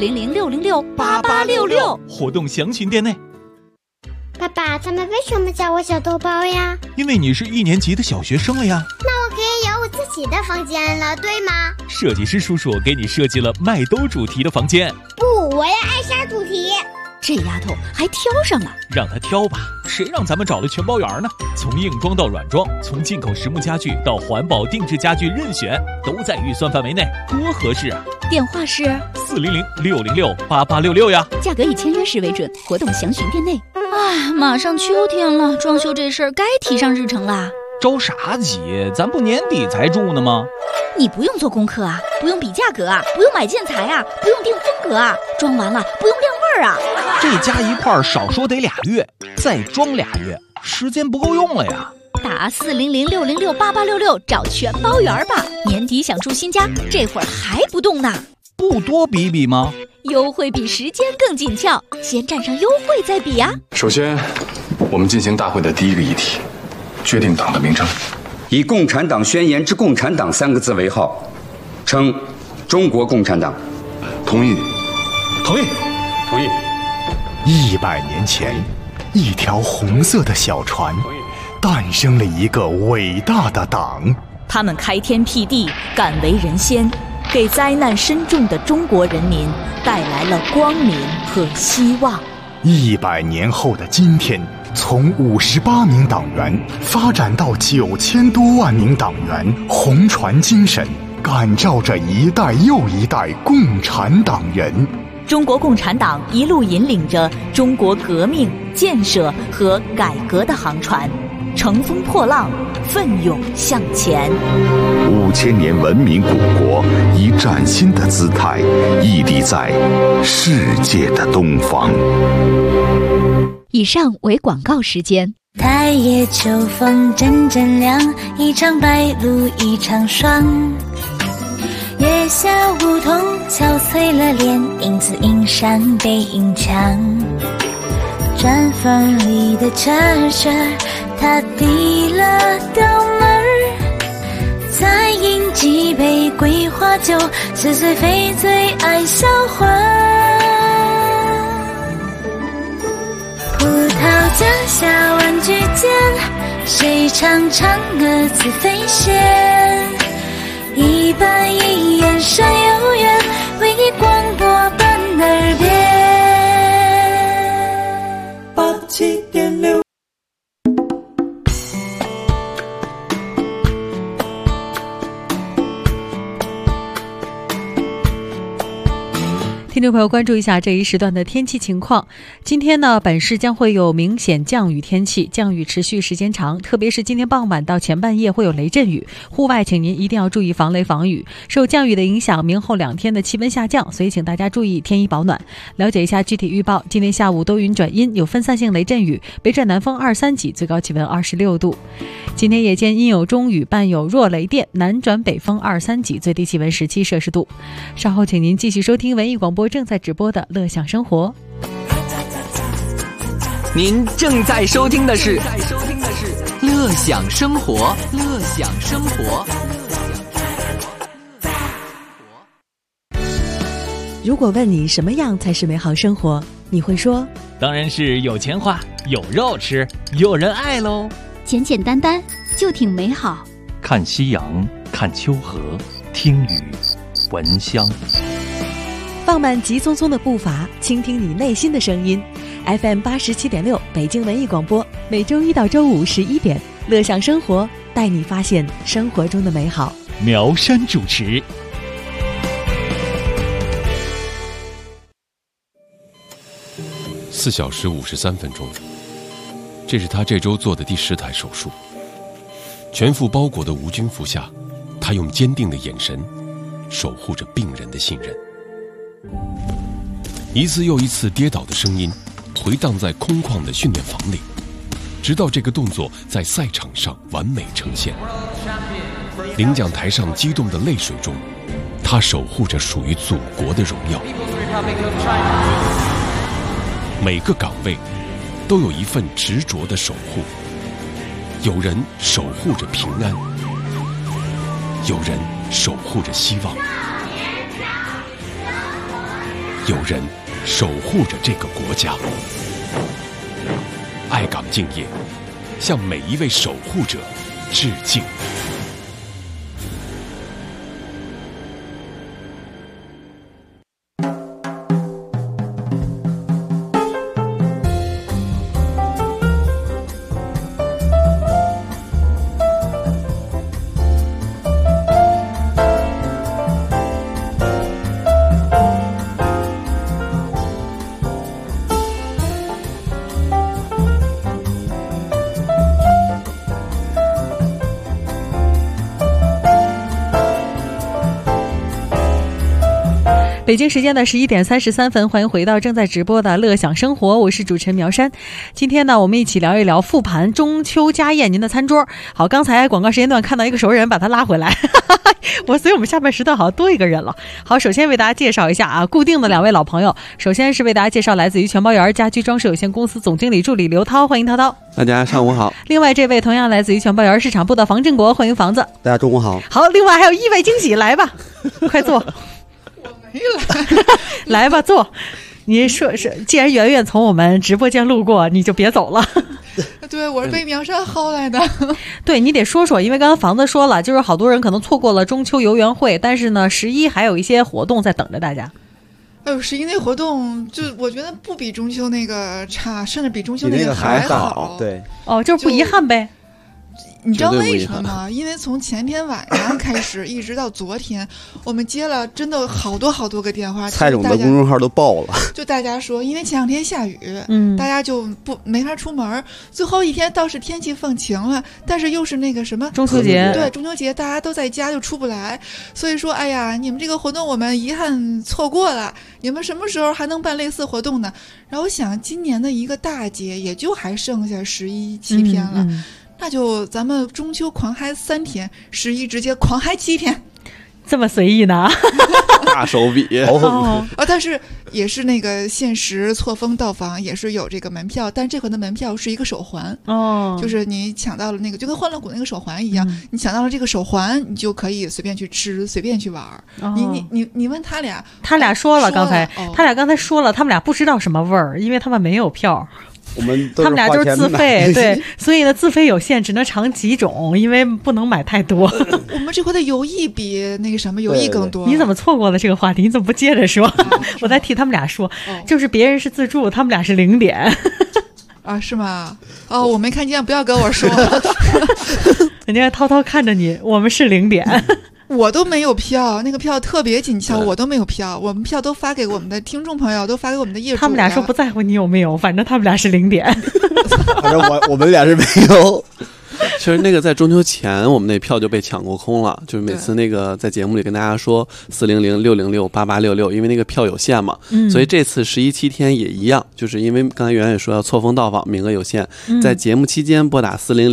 ，400-606-8866， 活动详询店内。 爸爸，他们为什么叫我小豆包呀？ 因为你是1年级的小学生了呀。 那我可以有我自己的房间了，对吗？ 设计师叔叔给你设计了麦兜主题的房间。 不，我要艾莎主题。 这丫头还挑上了， 让她挑吧，谁让咱们找了全包园呢？从硬装到软装，从进口实木家具到环保定制家具，任选，都在预算范围内，多合适啊！ 电话是 400-606-8866呀。 价格以签约时为准，活动详询店内。啊，马上秋天了，装修这事儿该提上日程啦。 着啥急？咱不年底才住呢吗？ 你不用做功课啊，不用比价格啊，不用买建材啊，不用定风格啊，装完了不用晾味儿啊。 这加一块儿少说得2月，再装2月，时间不够用了呀。 打400-606-8866找全包园吧。年底想住新家，这会儿还不动呢？ 不多比比吗？ 优惠比时间更紧俏，先占上优惠再比啊。 首先，我们进行大会的第一个议题，决定党的名称。 以共产党宣言之共产党3个字为号，称中国共产党。 同意。 同意。同意。 100年前，一条红色的小船，诞生了一个伟大的党。 他们开天辟地，敢为人先，给灾难深重的中国人民带来了光明和希望。 100年后的今天，从58名党员发展到9000多万名党员，红船精神感召着一代又一代共产党人。 中国共产党一路引领着中国革命、建设和改革的航船，乘风破浪，奋勇向前。 5000年文明古国以崭新的姿态屹立在世界的东方。 以上为广告时间。 太夜秋风阵阵凉，一场白露一场霜。月下梧桐憔悴了脸，影子映上背影墙。砖缝里的车车，他递了刀门儿，再饮几杯桂花酒，岁岁非最爱笑话。葡萄架下玩具间，谁唱嫦娥自飞仙？一板一眼山有缘，为你广播伴耳边。87.6。 听众朋友，关注一下这一时段的天气情况。今天呢，本市将会有明显降雨天气，降雨持续时间长，特别是今天傍晚到前半夜会有雷阵雨，户外请您一定要注意防雷防雨。受降雨的影响，明后2天的气温下降，所以请大家注意添衣保暖。了解一下具体预报，今天下午多云转阴，有分散性雷阵雨，北转南风2、3级，最高气温26度。今天夜间阴有中雨，伴有弱雷电，南转北风2、3级，最低气温17摄氏度。稍后请您继续收听文艺广播正在直播的乐享生活。 您正在收听的是乐享生活，乐享生活。 如果问你什么样才是美好生活，你会说当然是有钱花，有肉吃，有人爱喽。 简简单单就挺美好。 看夕阳，看秋荷，听雨，闻香。 放慢急匆匆的步伐，倾听你内心的声音。FM 87.6北京文艺广播，每周1到周511点，乐享生活，带你发现生活中的美好。 苗山主持。 4小时53分钟，这是他这周做的第10台手术。全副包裹的无菌服下，他用坚定的眼神守护着病人的信任。一次又一次跌倒的声音回荡在空旷的训练房里，直到这个动作在赛场上完美呈现。领奖台上激动的泪水中， 他守护着属于祖国的荣耀。每个岗位都有一份执着的守护，有人守护着平安，有人守护着希望，有人守护着这个国家。爱岗敬业，向每一位守护者致敬。 北京时间的11点33分，欢迎回到正在直播的乐享生活，我是主持人苗山。今天呢，我们一起聊一聊复盘中秋家宴您的餐桌。好，刚才广告时间段看到一个熟人，把他拉回来，所以我们下半时段好像多一个人了。好，首先为大家介绍一下啊，固定的2位老朋友。首先是为大家介绍来自于全包园家居装饰有限公司总经理助理刘涛，欢迎涛涛。 大家上午好。 另外这位同样来自于全包园市场部的房振国，欢迎房子。 大家中午好。 好，另外还有意外惊喜，来吧，快坐。没来吧，坐。你说是，既然圆圆从我们直播间路过，你就别走了。 对，我是被苗山薅来的。 对，你得说说，因为刚刚房子说了，就是好多人可能错过了中秋游园会，但是呢，11还有一些活动在等着大家。 哎呦，11那活动就我觉得不比中秋那个差，甚至比中秋那个还好。 对， 哦，就是不遗憾呗。 你知道为什么吗？因为从前天晚上开始一直到昨天，我们接了真的好多个电话。 蔡总的公众号都爆了， 就大家说，因为前2天下雨，大家就没法出门。最后一天倒是天气放晴了，但是又是那个什么中秋节， 对，中秋节大家都在家就出不来，所以说，哎呀，你们这个活动我们遗憾错过了，你们什么时候还能办类似活动呢？然后我想，今年的一个大节也就还剩下11、7天了。那就咱们中秋狂嗨3天，11直接狂嗨7天， 这么随意呢？ 大手笔但是也是那个限时错峰到访，也是有这个门票，但这回的门票是一个手环就是你抢到了那个，就跟欢乐谷那个手环一样，你抢到了这个手环，你就可以随便去吃，随便去玩。你问他俩说了，刚才他俩刚才说了，他们俩不知道什么味儿，因为他们没有票。他们俩就是自费，对，所以呢自费有限，只能尝几种，因为不能买太多。 我们这回的游艺比那个什么游艺更多。 你怎么错过了这个话题？你怎么不接着说？我在替他们俩说，就是别人是自助，他们俩是0点。 啊，是吗？哦，我没看见，不要跟我说。 人家涛涛看着你，我们是0点。 我都没有票，那个票特别紧俏，我都没有票。我们票都发给我们的听众朋友，都发给我们的业主。 他们俩说不在乎你有没有，反正他们俩是0点。 反正我们俩是没有。 其实那个在中秋前，我们那票就被抢过空了。就是每次那个在节目里跟大家说400、606、8866，因为那个票有限嘛，所以这次11、7天也一样，就是因为刚才圆圆说要错峰到访，名额有限，在节目期间拨打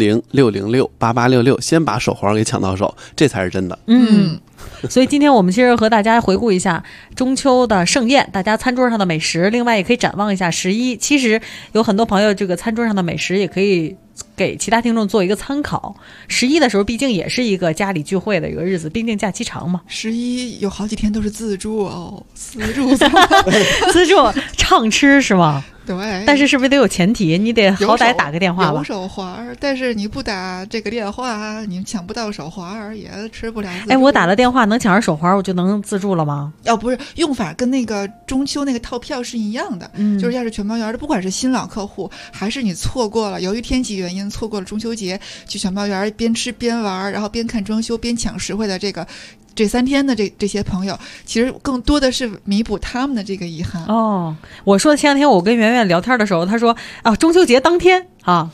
400、606、8866，先把手环给抢到手，这才是真的。 所以今天我们其实和大家回顾一下中秋的盛宴，大家餐桌上的美食，另外也可以展望一下11。其实有很多朋友这个餐桌上的美食也可以给其他听众做一个参考。11的时候毕竟也是一个家里聚会的一个日子，毕竟假期长嘛。 11有好几天都是自助自助畅吃是吗？ 对， 但是是不是得有前提？你得好歹打个电话吧。 有手环，但是你不打这个电话，你抢不到手环也吃不了自助。 哎，我打了电话能抢上手环，我就能自助了吗？ 不是，用法跟那个中秋那个套票是一样的。就是要是全包园的，不管是新老客户，还是你错过了，由于天气原因错过了中秋节，去全包园边吃边玩，然后边看装修边抢实惠的这3天的这些朋友，其实更多的是弥补他们的这个遗憾。 我说前2天我跟圆圆聊天的时候，他说中秋节当天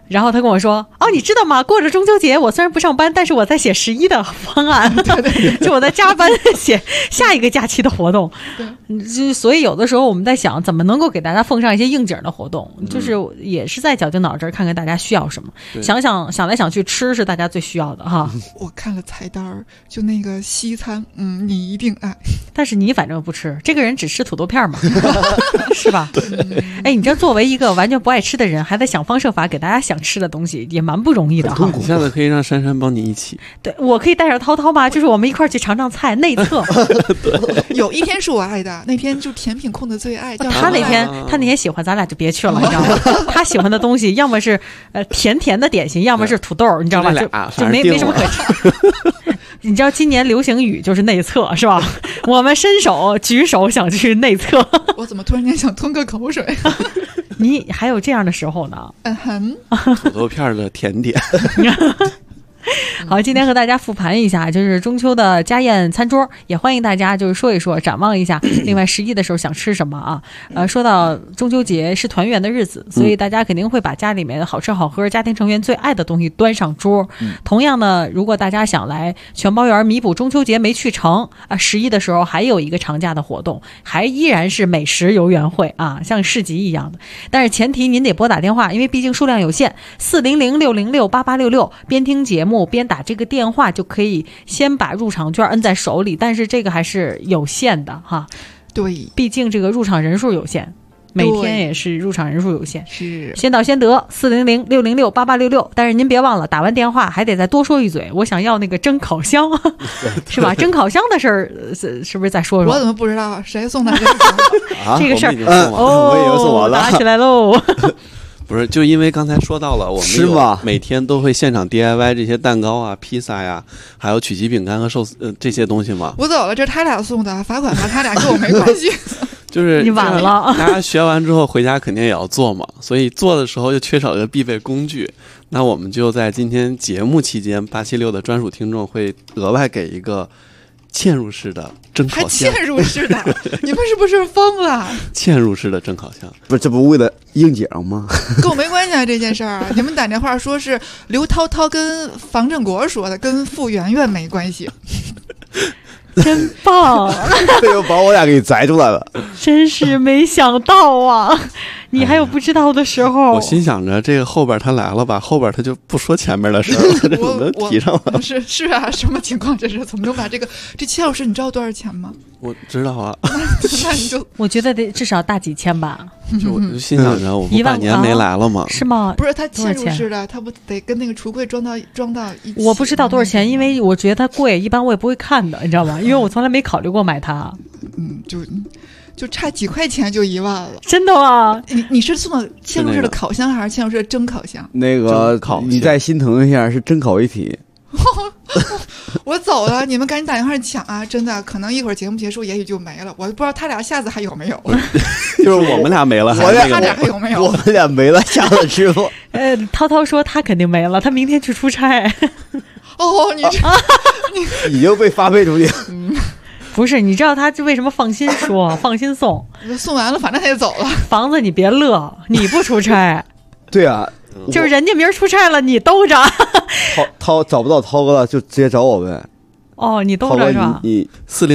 然后他跟我说：“哦，你知道吗？过着中秋节，我虽然不上班，但是我在写11的方案，就我在加班写下一个假期的活动。所以有的时候我们在想，怎么能够给大家奉上一些应景的活动，就是也是在绞尽脑汁看看大家需要什么，想来想去，吃是大家最需要的哈。 我看了菜单，就那个西餐，你一定爱。 但是你反正不吃，这个人只吃土豆片嘛，是吧？哎，你这作为一个完全不爱吃的人，还在想方设法给大家想吃的东西，也蛮不容易的哈。 你下次可以让珊珊帮你一起。 对，我可以带着涛涛吗？就是我们一块儿去尝尝菜内测。 有一天是我爱的，那天就甜品控的最爱。 他那天喜欢，咱俩就别去了，你知道吗？他喜欢的东西要么是甜甜的点心，要么是土豆，你知道吧？就没什么可吃。你知道今年流行语就是内测是吧？我们举手想去内测。 我怎么突然间想吞个口水？ 你还有这样的时候呢？ 土豆片的甜点。 好，今天和大家复盘一下，就是中秋的家宴餐桌，也欢迎大家就是说一说，展望一下。另外11的时候想吃什么啊？说到中秋节是团圆的日子，所以大家肯定会把家里面好吃好喝、家庭成员最爱的东西端上桌。同样呢，如果大家想来全包园弥补中秋节没去成11的时候还有一个长假的活动，还依然是美食游园会啊，像市集一样的。但是前提您得拨打电话，因为毕竟数量有限，400-606-8866，边听节目边打这个电话就可以先把入场券摁在手里，但是这个还是有限的哈。 对， 毕竟这个入场人数有限，每天也是入场人数有限， 是先到先得。400-606-8866，但是您别忘了打完电话还得再多说一嘴，我想要那个蒸烤箱，是吧？蒸烤箱的事儿是不是再说说？ 我怎么不知道谁送的这个事儿？ 我也送完了， 打起来喽！ 不是，就因为刚才说到了，我们每天都会现场 DIY 这些蛋糕啊、披萨呀，还有曲奇饼干和寿司这些东西嘛。 我走了，这是他俩送的，罚款罚他俩，跟我没关系。 就是你晚了， 大家学完之后回家肯定也要做嘛，所以做的时候就缺少一个必备工具。那我们就在今天节目期间，876的专属听众会额外给一个嵌入式的蒸烤箱。 还嵌入式的？你们是不是疯了？ 嵌入式的蒸烤箱， 不是这不为了应景吗？ 跟我没关系啊，这件事儿。你们打电话说是刘涛涛跟房振国说的，跟傅媛媛没关系。 真棒！ 这又把我俩给摘出来了， 真是没想到啊！你还有不知道的时候。 我心想着这个后边他来了吧，后边他就不说前面的事儿了，这怎么提上了？ 是啊，什么情况？这是怎么能把这嵌入式？你知道多少钱吗？ 我知道啊。 那你就我觉得得至少大几千吧。 我就心想着我不半年没来了吗？ 是吗？ 不是，它嵌入式的，它不得跟那个橱柜装到一起？ 我不知道多少钱，因为我觉得它贵，一般我也不会看的，你知道吗？因为我从来没考虑过买它。 就差几块钱就1万了， 真的吗？ 你是送的嵌入式的烤箱还是嵌入式的蒸烤箱？ 那个你再心疼一下，是蒸烤一体。 我走了，你们赶紧打电话抢啊！真的，可能一会儿节目结束，也许就没了。我不知道他俩下次还有没有。 就是我们俩没了， 他俩还有没有？ 我们俩没了，下次师傅。 涛涛说他肯定没了，他明天去出差。 哦， 你就被发配出去。 不是，你知道他为什么放心说放心送？ 送完了，反正他也走了。 房子你别乐，你不出差。 对啊， 就是人家明儿出差了，你兜着。 涛找不到涛哥了，就直接找我呗。 哦，你兜着是吧？ 你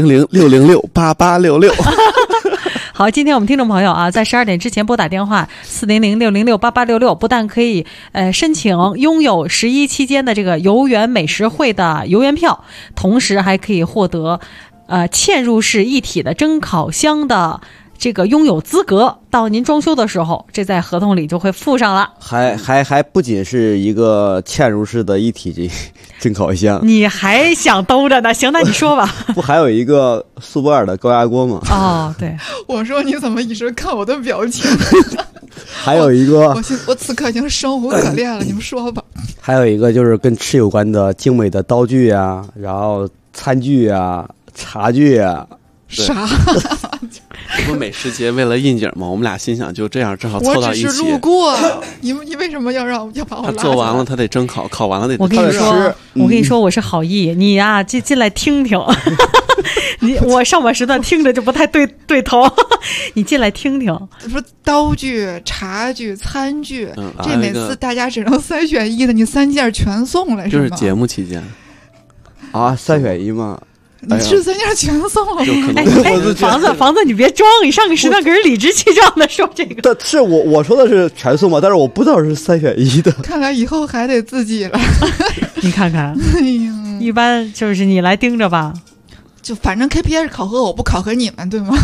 400-606-8866。 好，今天我们听众朋友啊，在12点之前拨打电话400-606-8866，不但可以申请拥有11期间的这个游园美食会的游园票，同时还可以获得嵌入式一体的蒸烤箱的这个拥有资格。到您装修的时候，这在合同里就会附上了。 还不仅是一个嵌入式的一体蒸烤箱， 你还想兜着呢？行，那你说吧。 不还有一个苏泊尔的高压锅吗？ 哦，对。 我说你怎么一直看我的表情？ 还有一个， 我此刻已经生无可恋了。你们说吧。 还有一个就是跟吃有关的精美的刀具啊，然后餐具啊、茶具啊。 啥？ 美食节为了应景嘛，我们俩心想就这样正好凑到一起。 我只是路过，你为什么要把我拉？ 他做完了他得蒸烤，烤完了得我跟你说我是好意，你呀进来听听。我上班时段听着就不太对头，你进来听听。 说刀具、茶具、餐具，这每次大家只能3选1的，你3件全送了， 就是节目期间啊，3选1吗？ 你是3件全送了， 房子，你别装，你上个时段给人理直气壮的说这个。 是我说的是全送嘛，但是我不知道是3选1的。 看来以后还得自己了。 你看看，一般就是你来盯着吧。 就反正 KPI 是考核我，不考核你们，对吗？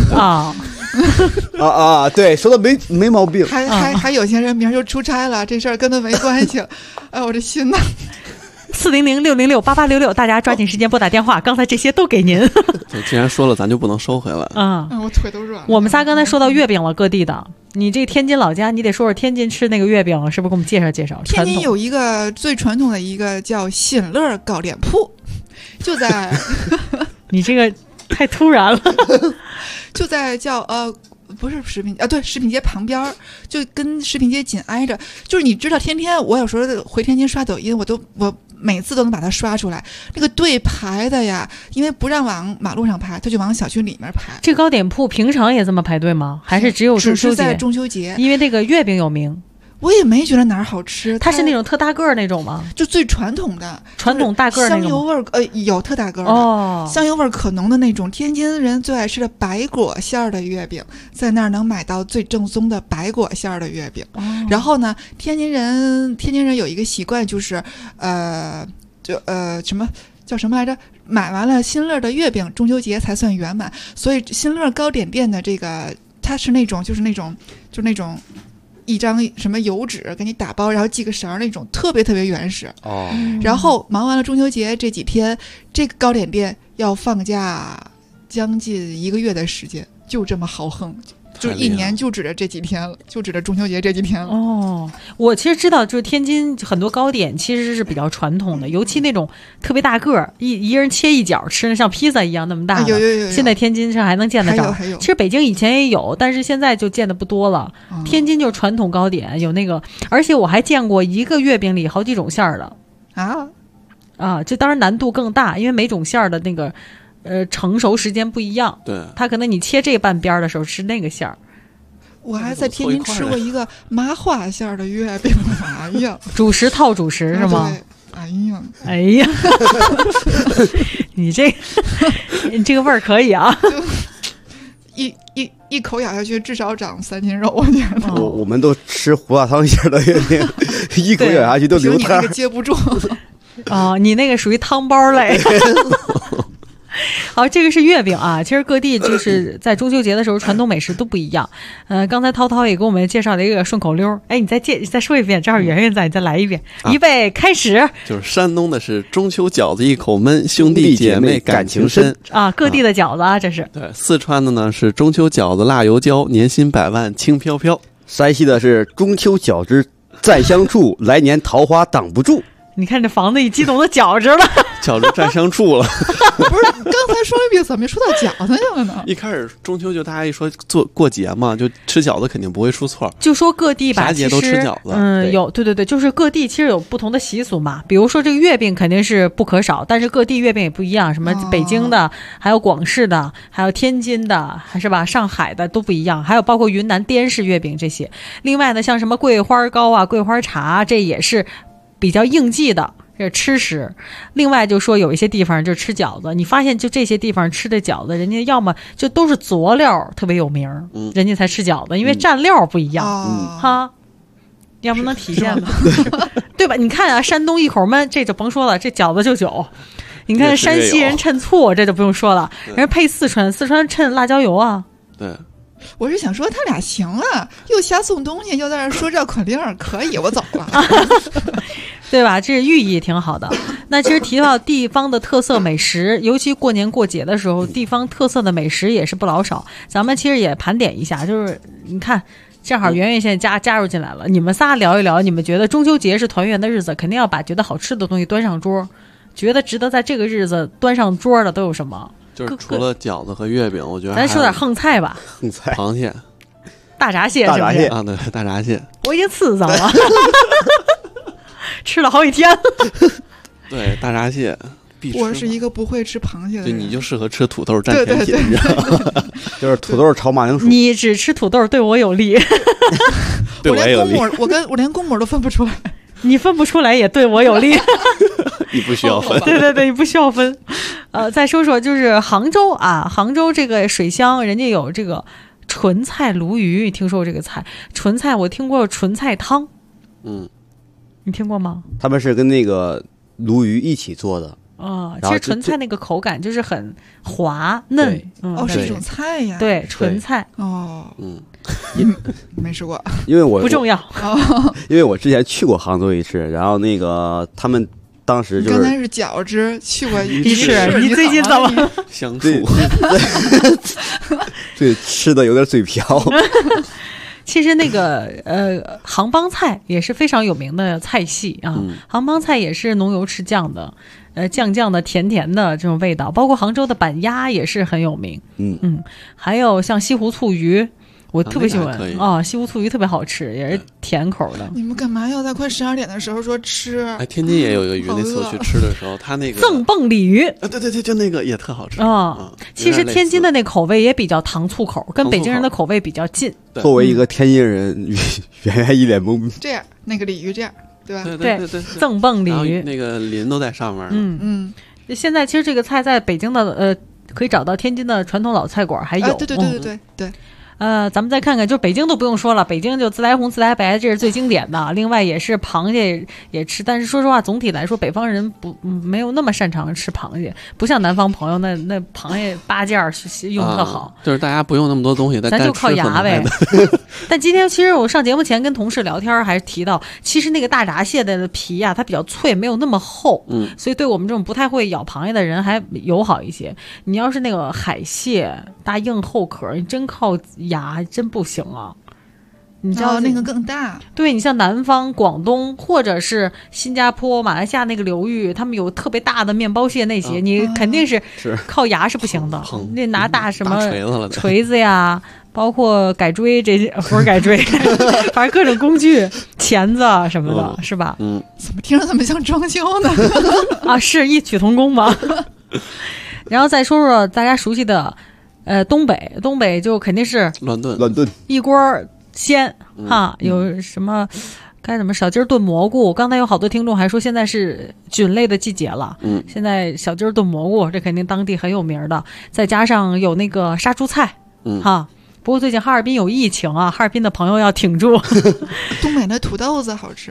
对，说的没毛病。 还有些人明儿就出差了，这事儿跟他没关系。哎，我这心呐。 400-606-8866，大家抓紧时间拨打电话，刚才这些都给您。 既然说了，咱就不能收回来。 我腿都软了。 我们仨刚才说到月饼了，各地的，你这天津老家，你得说说天津吃那个月饼，是不是给我们介绍介绍？ 天津有一个最传统的一个叫新乐糕点铺，就在你这个太突然了， 就在不是食品对，食品街旁边，就跟食品街紧挨着。就是你知道，天天我有时候回天津刷抖音，我每次都能把它刷出来。那个队排的呀，因为不让往马路上排，他就往小区里面排。 这糕点铺平常也这么排队吗？还是只有中秋节？ 只是在中秋节， 因为那个月饼有名。 我也没觉得哪儿好吃， 它是那种特大个儿那种吗？ 就最传统的大个儿那种， 香油味儿有特大个儿的香油味儿可浓的那种。天津人最爱吃的白果馅儿的月饼，在那儿能买到最正宗的白果馅儿的月饼。然后呢，天津人有一个习惯，就是什么叫什么来着？买完了新乐的月饼，中秋节才算圆满。所以新乐糕点店的这个，它是那种就是那种一张什么油纸给你打包，然后系个绳那种，特别特别原始。然后忙完了中秋节这几天，这个糕点店要放假将近1个月的时间，就这么豪横。就1年就指着这几天了，就指着中秋节这几天了。 我其实知道，就是天津很多糕点其实是比较传统的，尤其那种特别大个儿，一人切一角吃，像披萨一样那么大的。 有。 现在天津上还能见得着。 还有。 其实北京以前也有，但是现在就见的不多了。天津就是传统糕点，有那个，而且我还见过一个月饼里好几种馅儿的。这当然难度更大，因为每种馅儿的那个。成熟时间不一样， 对， 它可能你切这半边的时候吃那个馅儿。 我还在天津吃过一个麻花馅儿的月饼，哎呀， 主食套主食是吗？哎呀，你这个味儿可以啊！ 一口咬下去，至少长3斤肉，我觉得。 我们都吃胡辣汤馅的月饼，一口咬下去都流汤。 你那个接不住。 你那个属于汤包类。好，这个是月饼啊。其实各地就是在中秋节的时候，传统美食都不一样。刚才涛涛也给我们介绍了一个顺口溜。哎，你再说一遍，正好圆圆在，你再来一遍。预备，开始。 就是山东的是中秋饺子一口闷，兄弟姐妹感情深啊。各地的饺子啊，这是。 对，四川的呢是中秋饺子辣油椒，年薪100万轻飘飘。 山西的是中秋饺子再相处，来年桃花挡不住。 你看这房子一激动都饺子了， 饺子占相处了。 不是，刚才说一遍怎么说到饺子去了呢？ 一开始中秋就大家一说过节嘛，就吃饺子肯定不会出错。 就说各地吧， 啥节都吃饺子。 有对，就是各地其实有不同的习俗嘛。比如说这个月饼肯定是不可少，但是各地月饼也不一样，什么北京的，还有广式的，还有天津的，还是吧上海的都不一样。还有包括云南滇式月饼这些。另外呢，像什么桂花糕啊、桂花茶，这也是比较应季的这吃食。另外就说有一些地方就吃饺子，你发现就这些地方吃的饺子，人家要么就都是佐料特别有名，人家才吃饺子，因为蘸料不一样，哈，要不能体现吗？对吧？你看啊，山东一口闷，这就甭说了，这饺子就酒。你看山西人趁醋，这就不用说了，人配四川趁辣椒油啊。 对。 我是想说他俩行啊，又瞎送东西，又在那说绕口令，可以，我走了。 对吧？这寓意挺好的。那其实提到地方的特色美食，尤其过年过节的时候，地方特色的美食也是不老少。咱们其实也盘点一下，就是你看，正好圆圆现在加入进来了，你们仨聊一聊，你们觉得中秋节是团圆的日子，肯定要把觉得好吃的东西端上桌，觉得值得在这个日子端上桌的都有什么？ 就是除了饺子和月饼，我觉得咱说点横菜吧。 横菜， 螃蟹、 大闸蟹是不是？ 大闸蟹啊，对，大闸蟹。 我已经刺脏了，吃了好几天。 对，大闸蟹。 我是一个不会吃螃蟹的人， 就你就适合吃土豆蘸甜品，你知道吗？ 就是土豆炒马铃薯。 你只吃土豆，对我有利。 对我也有利。 我连公母都分不出来。 你分不出来也对我有利。 你不需要分。 对，你不需要分。再说说就是杭州啊，杭州这个水乡，人家有这个纯菜鲈鱼，听说过这个菜？纯菜我听过纯菜汤。你听过吗？ 他们是跟那个鲈鱼一起做的。 其实纯菜那个口感就是很滑嫩， 是一种菜呀。 对，纯菜。 没吃过， 因为我不重要。 因为我之前去过杭州一次，然后那个他们当时就是刚才是饺子，去过一次。你最近怎么相处？ 对，吃的有点嘴瓢。 其实那个杭帮菜也是非常有名的菜系啊，杭帮菜也是浓油赤酱的，酱的甜甜的这种味道，包括杭州的板鸭也是很有名。还有像西湖醋鱼，我特别喜欢西湖醋鱼特别好吃，也是甜口的。 你们干嘛要在快12点的时候说吃？ 天津也有一个鱼，那次我去吃的时候，他那个赠蹦鲤鱼， 对，就那个也特好吃其实天津的那口味也比较糖醋口，跟北京人的口味比较近。 作为一个天津人，圆圆一脸懵逼。 这样，那个鲤鱼这样，对吧？ 对， 赠蹦鲤鱼， 那个鳞都在上面。 现在其实这个菜在北京的可以找到天津的传统老菜馆还有。 对。 咱们再看看，就北京都不用说了，北京就自来红、自来白，这是最经典的。另外也是螃蟹也吃，但是说实话，总体来说，北方人没有那么擅长吃螃蟹，不像南方朋友那螃蟹八件用特好。 就是大家不用那么多东西， 咱就靠牙呗。但今天其实我上节目前跟同事聊天，还提到，其实那个大闸蟹的皮啊，它比较脆，没有那么厚，所以对我们这种不太会咬螃蟹的人还友好一些。你要是那个海蟹大硬厚壳，你真靠牙真不行啊！你知道那个更大。 对，你像南方、广东或者是新加坡、马来西亚那个流域，他们有特别大的面包蟹那些，你肯定是靠牙是不行的，那拿大什么锤子呀，包括改锥这些，不是改锥，反正各种工具、钳子什么的，是吧？ 怎么听着怎么像装修呢？ 是异曲同工吗？然后再说说大家熟悉的。东北就肯定是乱炖一锅鲜有什么该怎么小鸡炖蘑菇？刚才有好多听众还说现在是菌类的季节了，现在小鸡炖蘑菇这肯定当地很有名的，再加上有那个杀猪菜，不过最近哈尔滨有疫情啊，哈尔滨的朋友要挺住。 东北的土豆子好吃。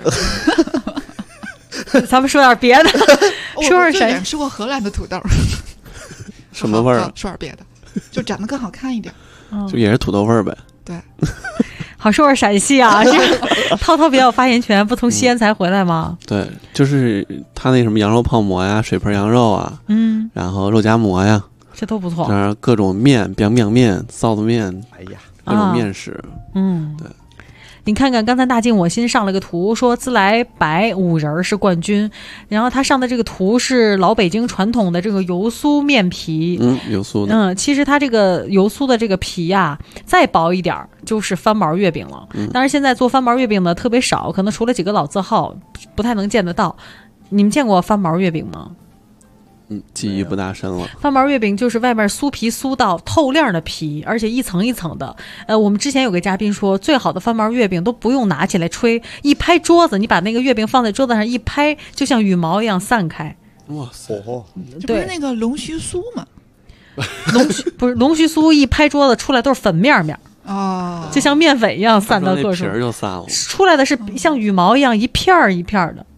咱们说点别的，说是谁吃过荷兰的土豆？ 什么味儿？ 说点别的。就长得更好看一点， 就也是土豆味儿呗。 对， 好说是陕西啊，涛比较有发言权，不从西安才回来吗？ 对，就是他那什么羊肉泡馍呀、水盆羊肉啊，然后肉夹馍呀， 这都不错。 然后各种面，biang biang面、臊子面，哎呀，各种面食， 对。你看看刚才大静我新上了个图，说自来白5仁是冠军，然后他上的这个图是老北京传统的这个油酥面皮， 油酥的， 其实它这个油酥的这个皮啊，再薄一点就是翻毛月饼了。但是现在做翻毛月饼的特别少，可能除了几个老字号，不太能见得到。你们见过翻毛月饼吗？ 记忆不大深了。 翻毛月饼就是外面酥皮酥到透亮的皮，而且一层一层的。我们之前有个嘉宾说，最好的翻毛月饼都不用拿起来吹，一拍桌子，你把那个月饼放在桌子上一拍，就像羽毛一样散开。 哇塞！ 这不是那个龙须酥吗？ 龙须酥一拍桌子出来都是粉面就像面粉一样散到各处， 皮儿就散了。 出来的是像羽毛一样一片儿一片儿的。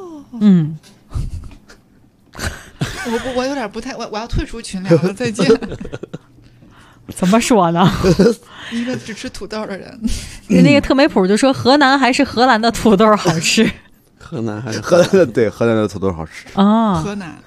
我有点不太，我要退出群聊了，再见。 怎么说呢？ 一个只吃土豆的人。 那个特美普就说河南还是荷兰的土豆好吃。 河南还是荷兰的，对，河南的土豆好吃啊。 河南。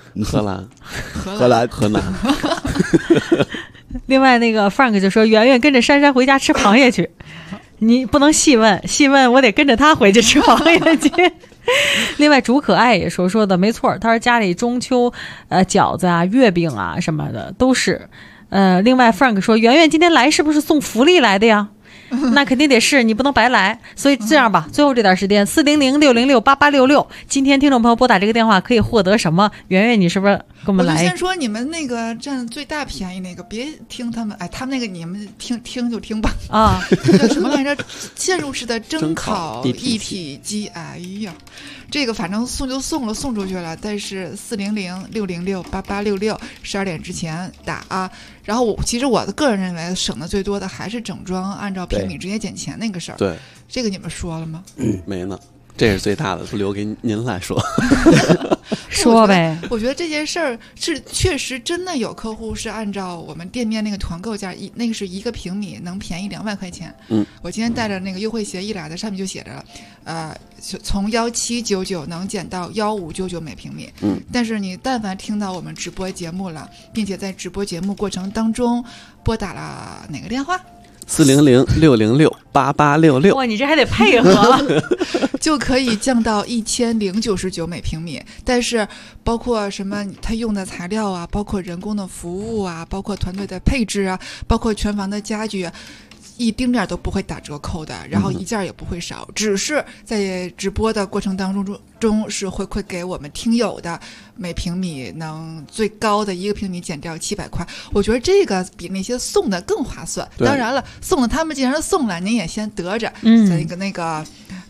另外那个 Frank 就说，圆圆跟着珊珊回家吃螃蟹去，你不能细问，细问我得跟着他回去吃螃蟹去。 另外，竹可爱也说的没错，他说家里中秋饺子啊、月饼啊什么的都是。另外 Frank 说，圆圆今天来是不是送福利来的呀？那肯定得是，你不能白来。所以这样吧，最后这段时间400-606-8866，今天听众朋友拨打这个电话可以获得什么？圆圆，你是不是跟我们来？ 我就先说你们那个占最大便宜那个，别听他们，他们那个你们听就听吧。啊，叫什么来着？嵌入式的蒸烤一体机。哎呀，这个反正送就送了，送出去了。但是400-606-8866，12点之前打啊。然后其实我的个人认为省的最多的还是整装按照平米直接减钱那个事儿。 对， 这个你们说了吗？ 没呢，这是最大的，不留给您来说。 说呗。 我觉得这件事儿是确实真的有客户是按照我们店面那个团购价，那个是1个平米能便宜2万块钱。我今天带着那个优惠协议来的，上面就写着了，从1799能减到1599每平米。但是你但凡听到我们直播节目了，并且在直播节目过程当中拨打了哪个电话 ？400-606-8866。 哇，你这还得配合， 就可以降到1099每平米。但是包括什么，他用的材料啊，包括人工的服务啊，包括团队的配置啊，包括全房的家具，一丁点都不会打折扣的，然后一件也不会少，只是在直播的过程当中是回馈给我们听友的，每平米能最高的1个平米减掉700块。我觉得这个比那些送的更划算。当然了，送了他们既然送了，您也先得着。那个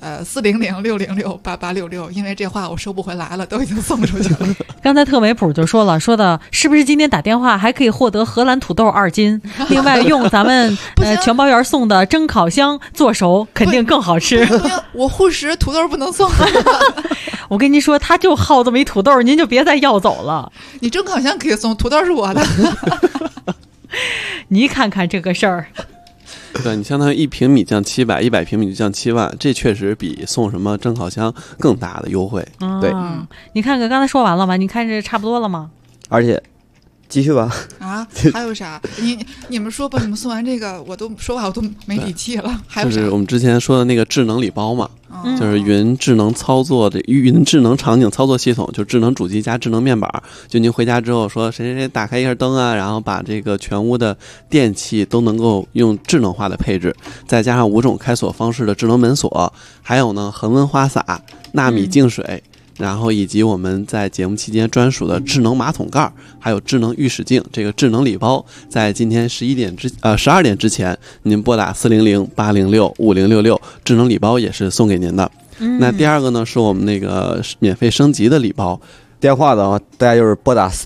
400-606-8866，因为这话我收不回来了，都已经送出去了。 刚才特美普就说的是不是今天打电话还可以获得荷兰土豆2斤？另外用咱们全包园送的蒸烤箱做熟，肯定更好吃。 我护食土豆不能送。 我跟您说，他就好这么一土豆，您就别再要走了。 你蒸烤箱可以送，土豆是我的。 你看看这个事儿。 对，你相当于1平米降700，100平米就降7万，这确实比送什么蒸烤箱更大的优惠。 对， 你看看刚才说完了吗？你看这差不多了吗？ 而且继续吧。 啊，还有啥？你们说吧，你们送完这个，我都说话我都没底气了。还有啥？ 就是我们之前说的那个智能礼包嘛，就是云智能操作的云智能场景操作系统，就智能主机加智能面板。就您回家之后说谁谁谁打开一下灯啊，然后把这个全屋的电器都能够用智能化的配置，再加上5种开锁方式的智能门锁，还有呢恒温花洒、纳米净水。然后以及我们在节目期间专属的智能马桶盖，还有智能浴室镜，这个智能礼包，在今天12点之前，您拨打400-806-5066，智能礼包也是送给您的。那第二个呢，是我们那个免费升级的礼包。 电话的话，大家就是拨打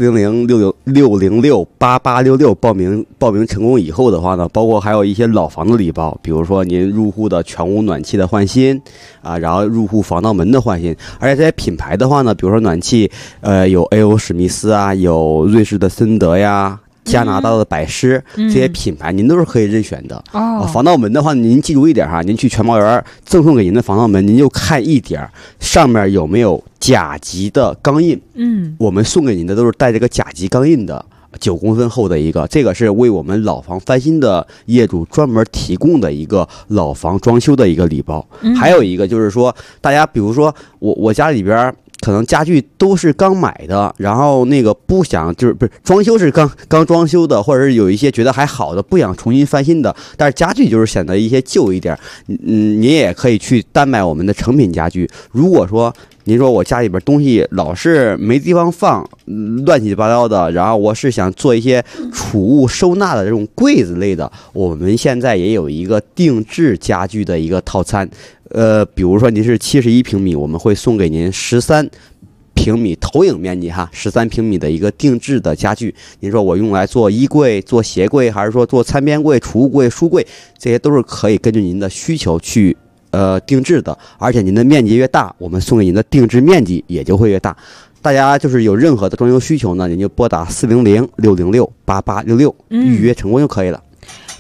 400-606-8866报名成功以后的话呢，包括还有一些老房的礼包，比如说您入户的全屋暖气的换新啊，然后入户防盗门的换新，而且这些品牌的话呢，比如说暖气，有 A.O. 史密斯啊，有瑞士的森德呀。加拿大的百诗这些品牌您都是可以任选的。防盗门的话，您记住一点哈，您去全包园赠送给您的防盗门，您就看一点上面有没有甲级的钢印。我们送给您的都是带这个甲级钢印的9公分厚的一个，这个是为我们老房翻新的业主专门提供的一个老房装修的一个礼包。还有一个就是说，大家比如说我家里边可能家具都是刚买的，然后那个不想不是装修是刚装修的，或者是有一些觉得还好的不想重新翻新的，但是家具就是显得一些旧一点，您也可以去单买我们的成品家具。如果说您说我家里边东西老是没地方放，乱七八糟的，然后我是想做一些储物收纳的这种柜子类的，我们现在也有一个定制家具的一个套餐。比如说您是71平米，我们会送给您13平米投影面积13平米的一个定制的家具。您说我用来做衣柜、做鞋柜，还是说做餐边柜、储物柜、书柜，这些都是可以根据您的需求去定制的。而且您的面积越大，我们送给您的定制面积也就会越大。大家就是有任何的装修需求呢，您就拨打400-606-8866预约成功就可以了。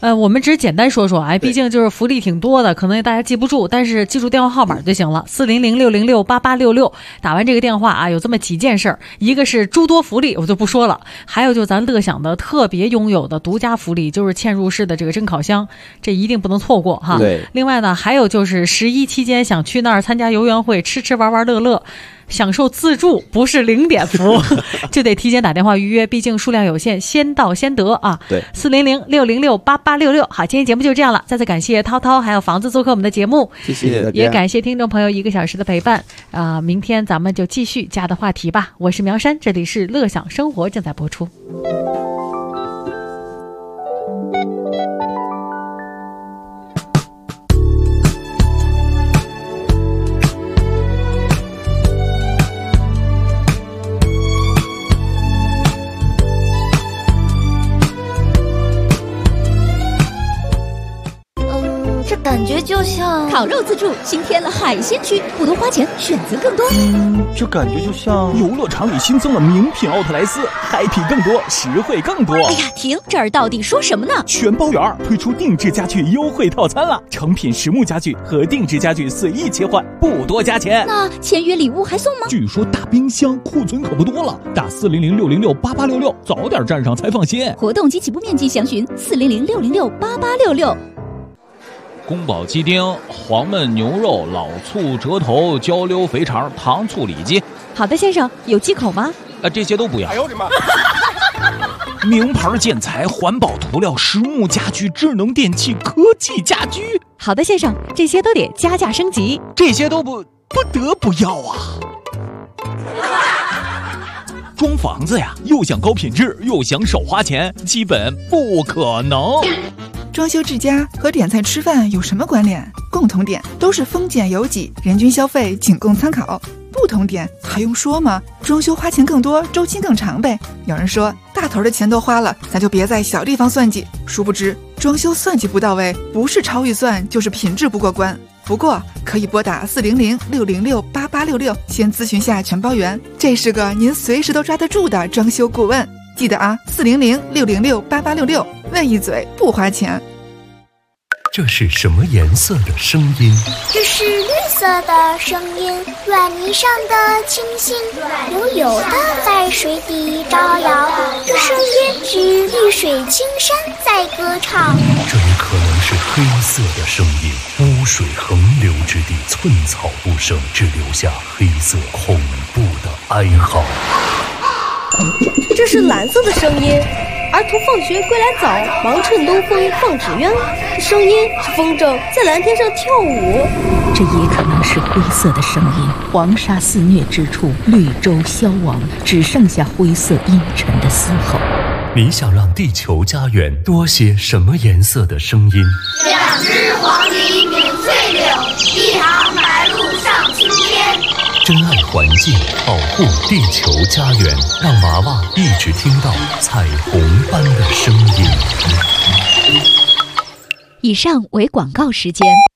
我们只是简单说说，毕竟就是福利挺多的，可能大家记不住，但是记住电话号码就行了，400-606-8866。打完这个电话啊，有这么几件事儿，一个是诸多福利，我就不说了，还有就咱乐享的特别拥有的独家福利，就是嵌入式的这个蒸烤箱，这一定不能错过哈。 对。 另外呢，还有就是11期间想去那儿参加游园会，吃玩玩乐乐。享受自助，不是0点服务，就得提前打电话预约，毕竟数量有限，先到先得啊。 对 ，400-606-8866。好，今天节目就这样了，再次感谢涛涛还有房子做客我们的节目， 谢谢， 也感谢听众朋友1个小时的陪伴啊！明天咱们就继续家的话题吧。我是苗山，这里是乐享生活正在播出。 感觉就像烤肉自助新添了海鲜区，不多花钱，选择更多。 这感觉就像游乐场里新增了名品奥特莱斯，嗨皮更多，实惠更多。 哎呀，停！这儿到底说什么呢？ 全包园推出定制家具优惠套餐了，成品实木家具和定制家具随意切换，不多加钱。 那签约礼物还送吗？ 据说大冰箱库存可不多了，打400-606-8866，早点站上才放心。 活动及起步面积详询400-606-8866。 宫保鸡丁、黄焖牛肉、老醋折头、焦溜肥肠、糖醋里脊。 好的，先生，有忌口吗？ 这些都不要。 哎呦我的妈！ 名牌建材、环保涂料、实木家具、智能电器、科技家居。 好的，先生，这些都得加价升级。 这些都不得不要啊！装房子呀，又想高品质，又想少花钱，基本不可能。 装修治家和点菜吃饭有什么关联？共同点都是丰俭由己，人均消费仅供参考。不同点还用说吗？装修花钱更多，周期更长呗。有人说大头的钱都花了，咱就别在小地方算计。殊不知装修算计不到位，不是超预算就是品质不过关。不过可以拨打400-606-8866，先咨询下全包员，这是个您随时都抓得住的装修顾问。记得啊，400-606-8866，问一嘴不花钱。 这是什么颜色的声音？ 这是绿色的声音，软泥上的星星悠悠的在水底招摇，这声音是绿水青山在歌唱。 这也可能是黑色的声音，污水横流之地，寸草不生，只留下黑色恐怖的哀嚎。 这是蓝色的声音，儿童放学归来早，忙趁东风放纸鸢。声音是风筝在蓝天上跳舞。 这也可能是灰色的声音，黄沙肆虐之处，绿洲消亡，只剩下灰色阴沉的嘶吼。 你想让地球家园多些什么颜色的声音 ？2只黄鹂鸣翠柳，1行白鹭上青天。 珍爱环境，保护地球家园，让娃娃一直听到彩虹般的声音。 以上为广告时间。